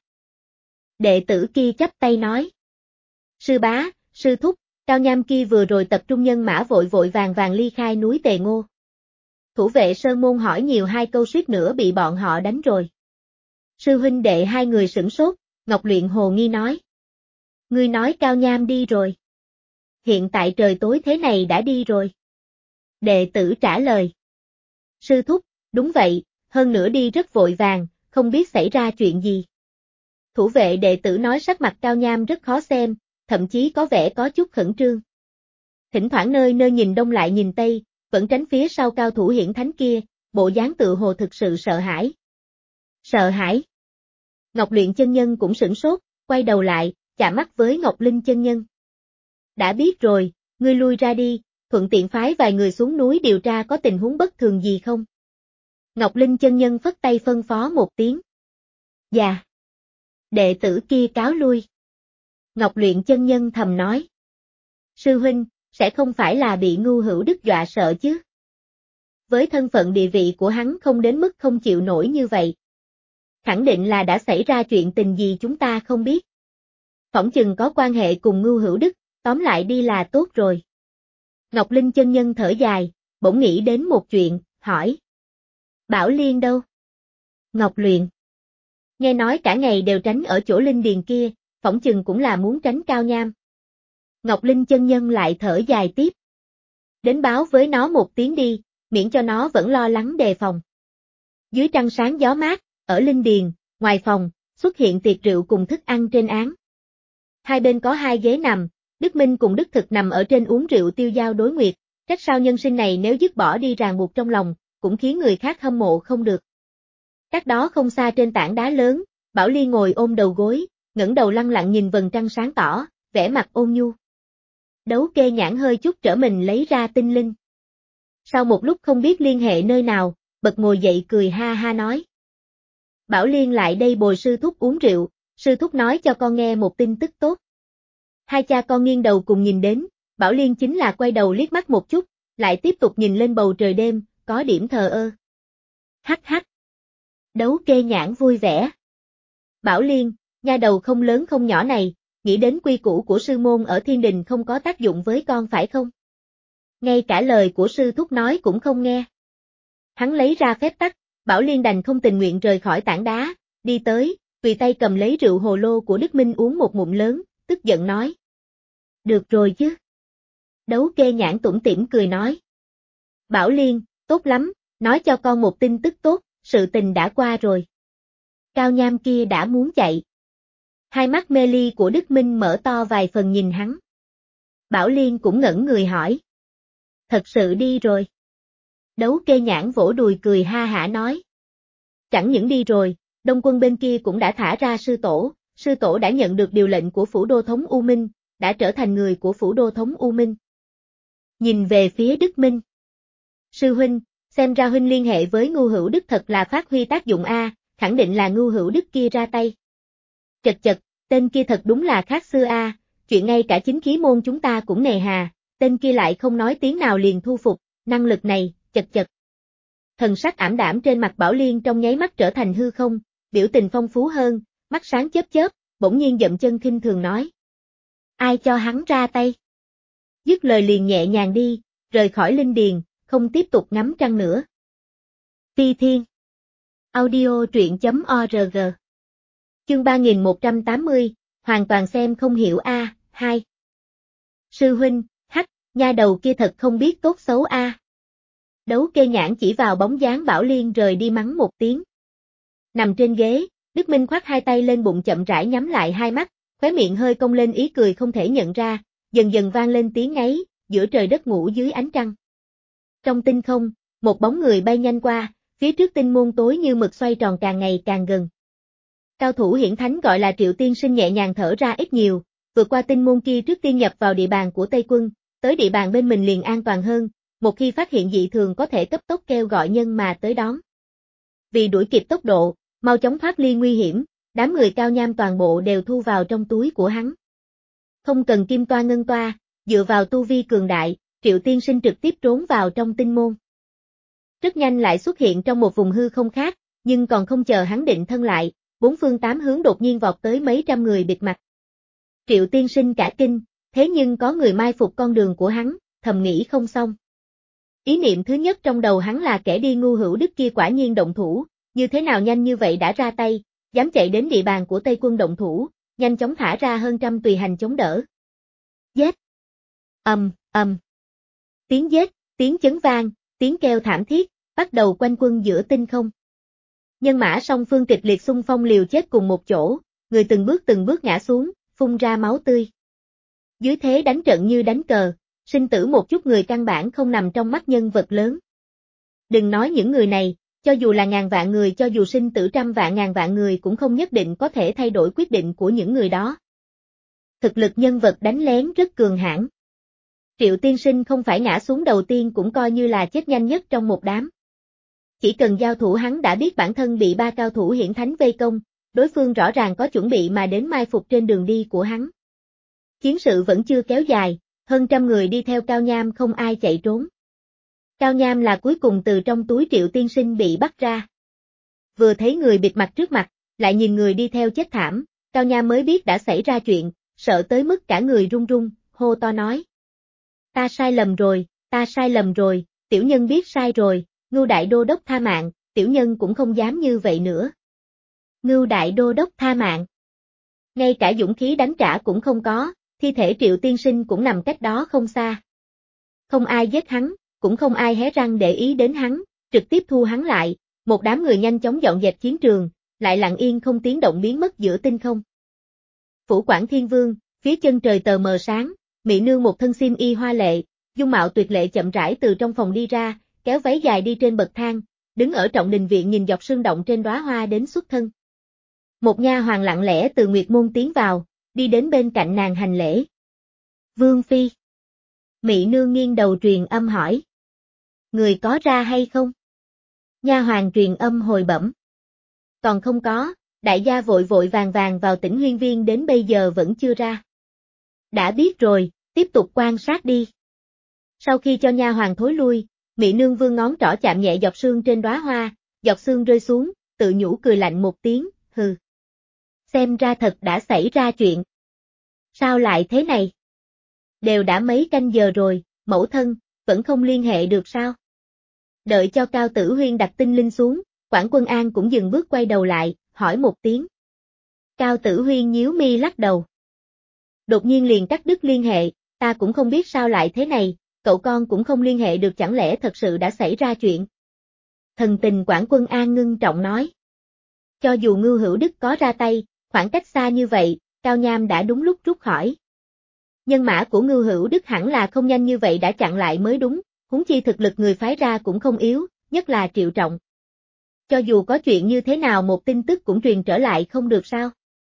Đệ tử kia chắp tay nói. Sư bá, sư thúc, Cao Nham kia vừa rồi tập trung nhân mã vội vội vàng vàng ly khai núi Tề Ngô. Thủ vệ Sơn Môn hỏi nhiều hai câu suýt nữa bị bọn họ đánh rồi. Sư huynh đệ hai người sửng sốt, Ngọc Luyện hồ nghi nói. Ngươi nói Cao Nham đi rồi. Hiện tại trời tối thế này đã đi rồi. Đệ tử trả lời. Sư thúc, đúng vậy, hơn nữa đi rất vội vàng, không biết xảy ra chuyện gì. Thủ vệ đệ tử nói sắc mặt Cao Nham rất khó xem, thậm chí có vẻ có chút khẩn trương. Thỉnh thoảng nơi nơi nhìn đông lại nhìn tây, vẫn tránh phía sau cao thủ hiển thánh kia, bộ dáng tự hồ thực sự sợ hãi. Sợ hãi. Ngọc Luyện chân nhân cũng sửng sốt, quay đầu lại, chạm mắt với Ngọc Linh chân nhân. Đã biết rồi, ngươi lui ra đi, thuận tiện phái vài người xuống núi điều tra có tình huống bất thường gì không. Ngọc Linh chân nhân phất tay phân phó một tiếng. Dạ. Đệ tử kia cáo lui. Ngọc Luyện chân nhân thầm nói. Sư huynh, sẽ không phải là bị Ngưu Hữu Đức dọa sợ chứ? Với thân phận địa vị của hắn không đến mức không chịu nổi như vậy. Khẳng định là đã xảy ra chuyện tình gì chúng ta không biết. Phỏng chừng có quan hệ cùng Ngưu Hữu Đức, tóm lại đi là tốt rồi. Ngọc Linh chân nhân thở dài, bỗng nghĩ đến một chuyện, hỏi. Bảo Liên đâu? Ngọc Luyện. Nghe nói cả ngày đều tránh ở chỗ linh điền kia, phỏng chừng cũng là muốn tránh Cao Nham. Ngọc Linh chân nhân lại thở dài tiếp. Đến báo với nó một tiếng đi, miễn cho nó vẫn lo lắng đề phòng. Dưới trăng sáng gió mát, ở linh điền, ngoài phòng, xuất hiện tiệc rượu cùng thức ăn trên án. Hai bên có hai ghế nằm, Đức Minh cùng Đức Thực nằm ở trên uống rượu tiêu dao đối nguyệt, trách sao nhân sinh này nếu dứt bỏ đi ràng buộc trong lòng, cũng khiến người khác hâm mộ không được. Cách đó không xa trên tảng đá lớn, Bảo Ly ngồi ôm đầu gối, ngẩng đầu lăng lặng nhìn vầng trăng sáng tỏ, vẻ mặt ôn nhu. Đấu Kê Nhãn hơi chút trở mình lấy ra tinh linh. Sau một lúc không biết liên hệ nơi nào, bật ngồi dậy cười ha ha nói. Bảo Liên lại đây bồi sư thúc uống rượu, sư thúc nói cho con nghe một tin tức tốt. Hai cha con nghiêng đầu cùng nhìn đến, Bảo Liên chính là quay đầu liếc mắt một chút, lại tiếp tục nhìn lên bầu trời đêm, có điểm thờ ơ. Hắc hắc. Đấu Kê Nhãn vui vẻ. Bảo Liên, nha đầu không lớn không nhỏ này, nghĩ đến quy củ của sư môn ở thiên đình không có tác dụng với con phải không? Ngay cả lời của sư thúc nói cũng không nghe. Hắn lấy ra phép tắc, Bảo Liên đành không tình nguyện rời khỏi tảng đá, đi tới, tùy tay cầm lấy rượu hồ lô của Đức Minh uống một ngụm lớn, tức giận nói. Được rồi chứ. Đấu Kê Nhãn tủm tỉm cười nói. Bảo Liên, tốt lắm, nói cho con một tin tức tốt, sự tình đã qua rồi. Cao Nham kia đã muốn chạy. Hai mắt mê ly của Đức Minh mở to vài phần nhìn hắn. Bảo Liên cũng ngẩn người hỏi. Thật sự đi rồi. Đấu Kê Nhãn vỗ đùi cười ha hả nói. Chẳng những đi rồi, Đông quân bên kia cũng đã thả ra sư tổ, sư tổ đã nhận được điều lệnh của phủ đô thống U Minh, đã trở thành người của phủ đô thống U Minh. Nhìn về phía Đức Minh. Sư huynh, xem ra huynh liên hệ với Ngưu Hữu Đức thật là phát huy tác dụng a, khẳng định là Ngưu Hữu Đức kia ra tay. Chật chật, tên kia thật đúng là khác xưa a, chuyện ngay cả chính khí môn chúng ta cũng nề hà, tên kia lại không nói tiếng nào liền thu phục, năng lực này, chật chật. Thần sắc ảm đạm trên mặt Bảo Liên trong nháy mắt trở thành hư không, biểu tình phong phú hơn, mắt sáng chớp chớp, bỗng nhiên dậm chân khinh thường nói. Ai cho hắn ra tay? Dứt lời liền nhẹ nhàng đi, rời khỏi linh điền, không tiếp tục ngắm trăng nữa. Phi Thiên Audio truyện chấm org Chương ba nghìn một trăm tám mươi, hoàn toàn xem không hiểu a, hai. Sư huynh, hắc, nha đầu kia thật không biết tốt xấu a. Đấu Kê Nhãn chỉ vào bóng dáng Bảo Liên rời đi mắng một tiếng. Nằm trên ghế, Đức Minh khoác hai tay lên bụng chậm rãi nhắm lại hai mắt, khóe miệng hơi cong lên ý cười không thể nhận ra, dần dần vang lên tiếng ngáy, giữa trời đất ngủ dưới ánh trăng. Trong tinh không, một bóng người bay nhanh qua, phía trước tinh môn tối như mực xoay tròn càng ngày càng gần. Cao thủ hiển thánh gọi là Triệu Tiên Sinh nhẹ nhàng thở ra ít nhiều, vượt qua tinh môn kia trước tiên nhập vào địa bàn của Tây Quân, tới địa bàn bên mình liền an toàn hơn, một khi phát hiện dị thường có thể cấp tốc kêu gọi nhân mà tới đón. Vì đuổi kịp tốc độ, mau chóng thoát ly nguy hiểm, đám người Cao Nham toàn bộ đều thu vào trong túi của hắn. Không cần kim toa ngân toa, dựa vào tu vi cường đại, Triệu Tiên Sinh trực tiếp trốn vào trong tinh môn. Rất nhanh lại xuất hiện trong một vùng hư không khác, nhưng còn không chờ hắn định thân lại, bốn phương tám hướng đột nhiên vọt tới mấy trăm người bịt mặt. Triệu Tiên Sinh cả kinh, thế nhưng có người mai phục con đường của hắn, thầm nghĩ không xong. Ý niệm thứ nhất trong đầu hắn là kẻ đi Ngưu Hữu Đức kia quả nhiên động thủ, như thế nào nhanh như vậy đã ra tay, dám chạy đến địa bàn của Tây Quân động thủ, nhanh chóng thả ra hơn trăm tùy hành chống đỡ. Giết! Ầm, ầm. Tiếng giết, tiếng chấn vang, tiếng kêu thảm thiết, bắt đầu quanh quân giữa tinh không. Nhân mã song phương kịch liệt xung phong liều chết cùng một chỗ, người từng bước từng bước ngã xuống, phun ra máu tươi. Dưới thế đánh trận như đánh cờ, sinh tử một chút người căn bản không nằm trong mắt nhân vật lớn. Đừng nói những người này, cho dù là ngàn vạn người, cho dù sinh tử trăm vạn ngàn vạn người cũng không nhất định có thể thay đổi quyết định của những người đó. Thực lực nhân vật đánh lén rất cường hãn. Triệu Tiên Sinh không phải ngã xuống đầu tiên cũng coi như là chết nhanh nhất trong một đám. Chỉ cần giao thủ hắn đã biết bản thân bị ba cao thủ hiển thánh vây công, đối phương rõ ràng có chuẩn bị mà đến mai phục trên đường đi của hắn. Chiến sự vẫn chưa kéo dài, hơn trăm người đi theo Cao Nham không ai chạy trốn. Cao Nham là cuối cùng từ trong túi Triệu Tiên Sinh bị bắt ra. Vừa thấy người bịt mặt trước mặt, lại nhìn người đi theo chết thảm, Cao Nham mới biết đã xảy ra chuyện, sợ tới mức cả người run run, hô to nói. Ta sai lầm rồi, ta sai lầm rồi, tiểu nhân biết sai rồi, Ngưu Đại Đô Đốc tha mạng, tiểu nhân cũng không dám như vậy nữa. Ngưu đại đô đốc tha mạng. Ngay cả dũng khí đánh trả cũng không có, thi thể Triệu tiên sinh cũng nằm cách đó không xa. Không ai giết hắn, cũng không ai hé răng để ý đến hắn, trực tiếp thu hắn lại, một đám người nhanh chóng dọn dẹp chiến trường, lại lặng yên không tiếng động biến mất giữa tinh không. Phủ Quảng Thiên Vương, phía chân trời tờ mờ sáng, mỹ nương một thân xiêm y hoa lệ, dung mạo tuyệt lệ chậm rãi từ trong phòng đi ra, kéo váy dài đi trên bậc thang, đứng ở trọng đình viện nhìn dọc sương động trên đóa hoa đến xuất thân. Một nha hoàn lặng lẽ từ Nguyệt Môn tiến vào, đi đến bên cạnh nàng hành lễ. Vương phi. Mỹ nương nghiêng đầu truyền âm hỏi. Người có ra hay không? Nha hoàn truyền âm hồi bẩm. Còn không có, đại gia vội vội vàng vàng vào Tĩnh Huyên Viên đến bây giờ vẫn chưa ra. Đã biết rồi, tiếp tục quan sát đi. Sau khi cho nha hoàn thối lui, Mỹ nương vương ngón trỏ chạm nhẹ giọt sương trên đóa hoa, giọt sương rơi xuống, tự nhủ cười lạnh một tiếng, hừ. Xem ra thật đã xảy ra chuyện. Sao lại thế này? Đều đã mấy canh giờ rồi, mẫu thân, vẫn không liên hệ được sao? Đợi cho Cao Tử Huyên đặt tinh linh xuống, Quản Quân An cũng dừng bước quay đầu lại, hỏi một tiếng. Cao Tử Huyên nhíu mi lắc đầu. Đột nhiên liền cắt đứt liên hệ, ta cũng không biết sao lại thế này, cậu con cũng không liên hệ được, chẳng lẽ thật sự đã xảy ra chuyện? Thần tình Quản Quân An ngưng trọng nói. Cho dù Ngưu Hữu Đức có ra tay, khoảng cách xa như vậy, Cao Nham đã đúng lúc rút khỏi. Nhân mã của Ngưu Hữu Đức hẳn là không nhanh như vậy đã chặn lại mới đúng, huống chi thực lực người phái ra cũng không yếu, nhất là Triệu Trọng. Cho dù có chuyện như thế nào một tin tức cũng truyền trở lại không được sao?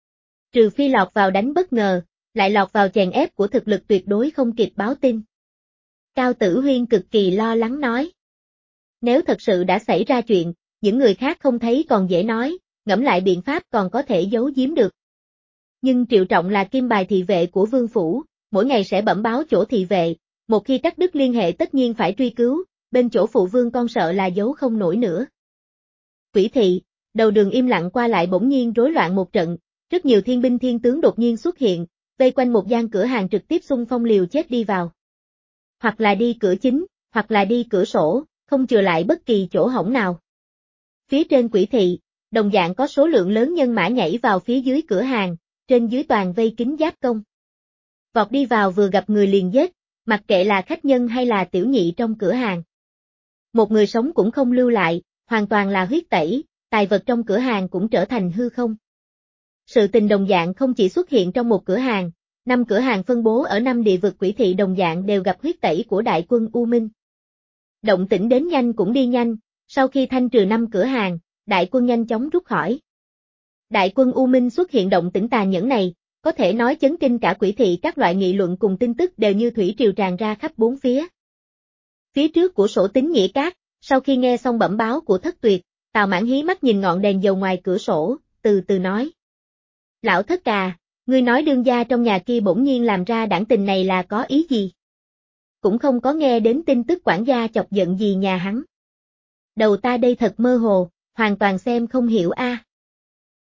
Trừ phi lọt vào đánh bất ngờ, lại lọt vào chèn ép của thực lực tuyệt đối không kịp báo tin. Cao Tử Huyên cực kỳ lo lắng nói. Nếu thật sự đã xảy ra chuyện, những người khác không thấy còn dễ nói, ngẫm lại biện pháp còn có thể giấu giếm được. Nhưng Triệu Trọng là kim bài thị vệ của vương phủ, mỗi ngày sẽ bẩm báo chỗ thị vệ, một khi cắt đứt liên hệ tất nhiên phải truy cứu, bên chỗ phụ vương con sợ là giấu không nổi nữa. Quỷ thị, đầu đường im lặng qua lại bỗng nhiên rối loạn một trận, rất nhiều thiên binh thiên tướng đột nhiên xuất hiện, vây quanh một gian cửa hàng trực tiếp xung phong liều chết đi vào. Hoặc là đi cửa chính, hoặc là đi cửa sổ, không chừa lại bất kỳ chỗ hổng nào. Phía trên quỷ thị, đồng dạng có số lượng lớn nhân mã nhảy vào phía dưới cửa hàng, trên dưới toàn vây kín giáp công. Vọt đi vào vừa gặp người liền giết, mặc kệ là khách nhân hay là tiểu nhị trong cửa hàng. Một người sống cũng không lưu lại, hoàn toàn là huyết tẩy, tài vật trong cửa hàng cũng trở thành hư không. Sự tình đồng dạng không chỉ xuất hiện trong một cửa hàng, năm cửa hàng phân bố ở năm địa vực quỷ thị đồng dạng đều gặp huyết tẩy của đại quân U Minh. Động tĩnh đến nhanh cũng đi nhanh, sau khi thanh trừ năm cửa hàng, đại quân nhanh chóng rút khỏi. Đại quân U Minh xuất hiện động tĩnh tàn nhẫn này, có thể nói chấn kinh cả quỷ thị, các loại nghị luận cùng tin tức đều như thủy triều tràn ra khắp bốn phía. Phía trước của sổ Tín Nghĩa Các, sau khi nghe xong bẩm báo của Thất Tuyệt, Tào Mãn hí mắt nhìn ngọn đèn dầu ngoài cửa sổ, từ từ nói. Lão Thất Cà, ngươi nói đương gia trong nhà kia bỗng nhiên làm ra đảng tình này là có ý gì? Cũng không có nghe đến tin tức quản gia chọc giận gì nhà hắn. Đầu ta đây thật mơ hồ, hoàn toàn xem không hiểu a.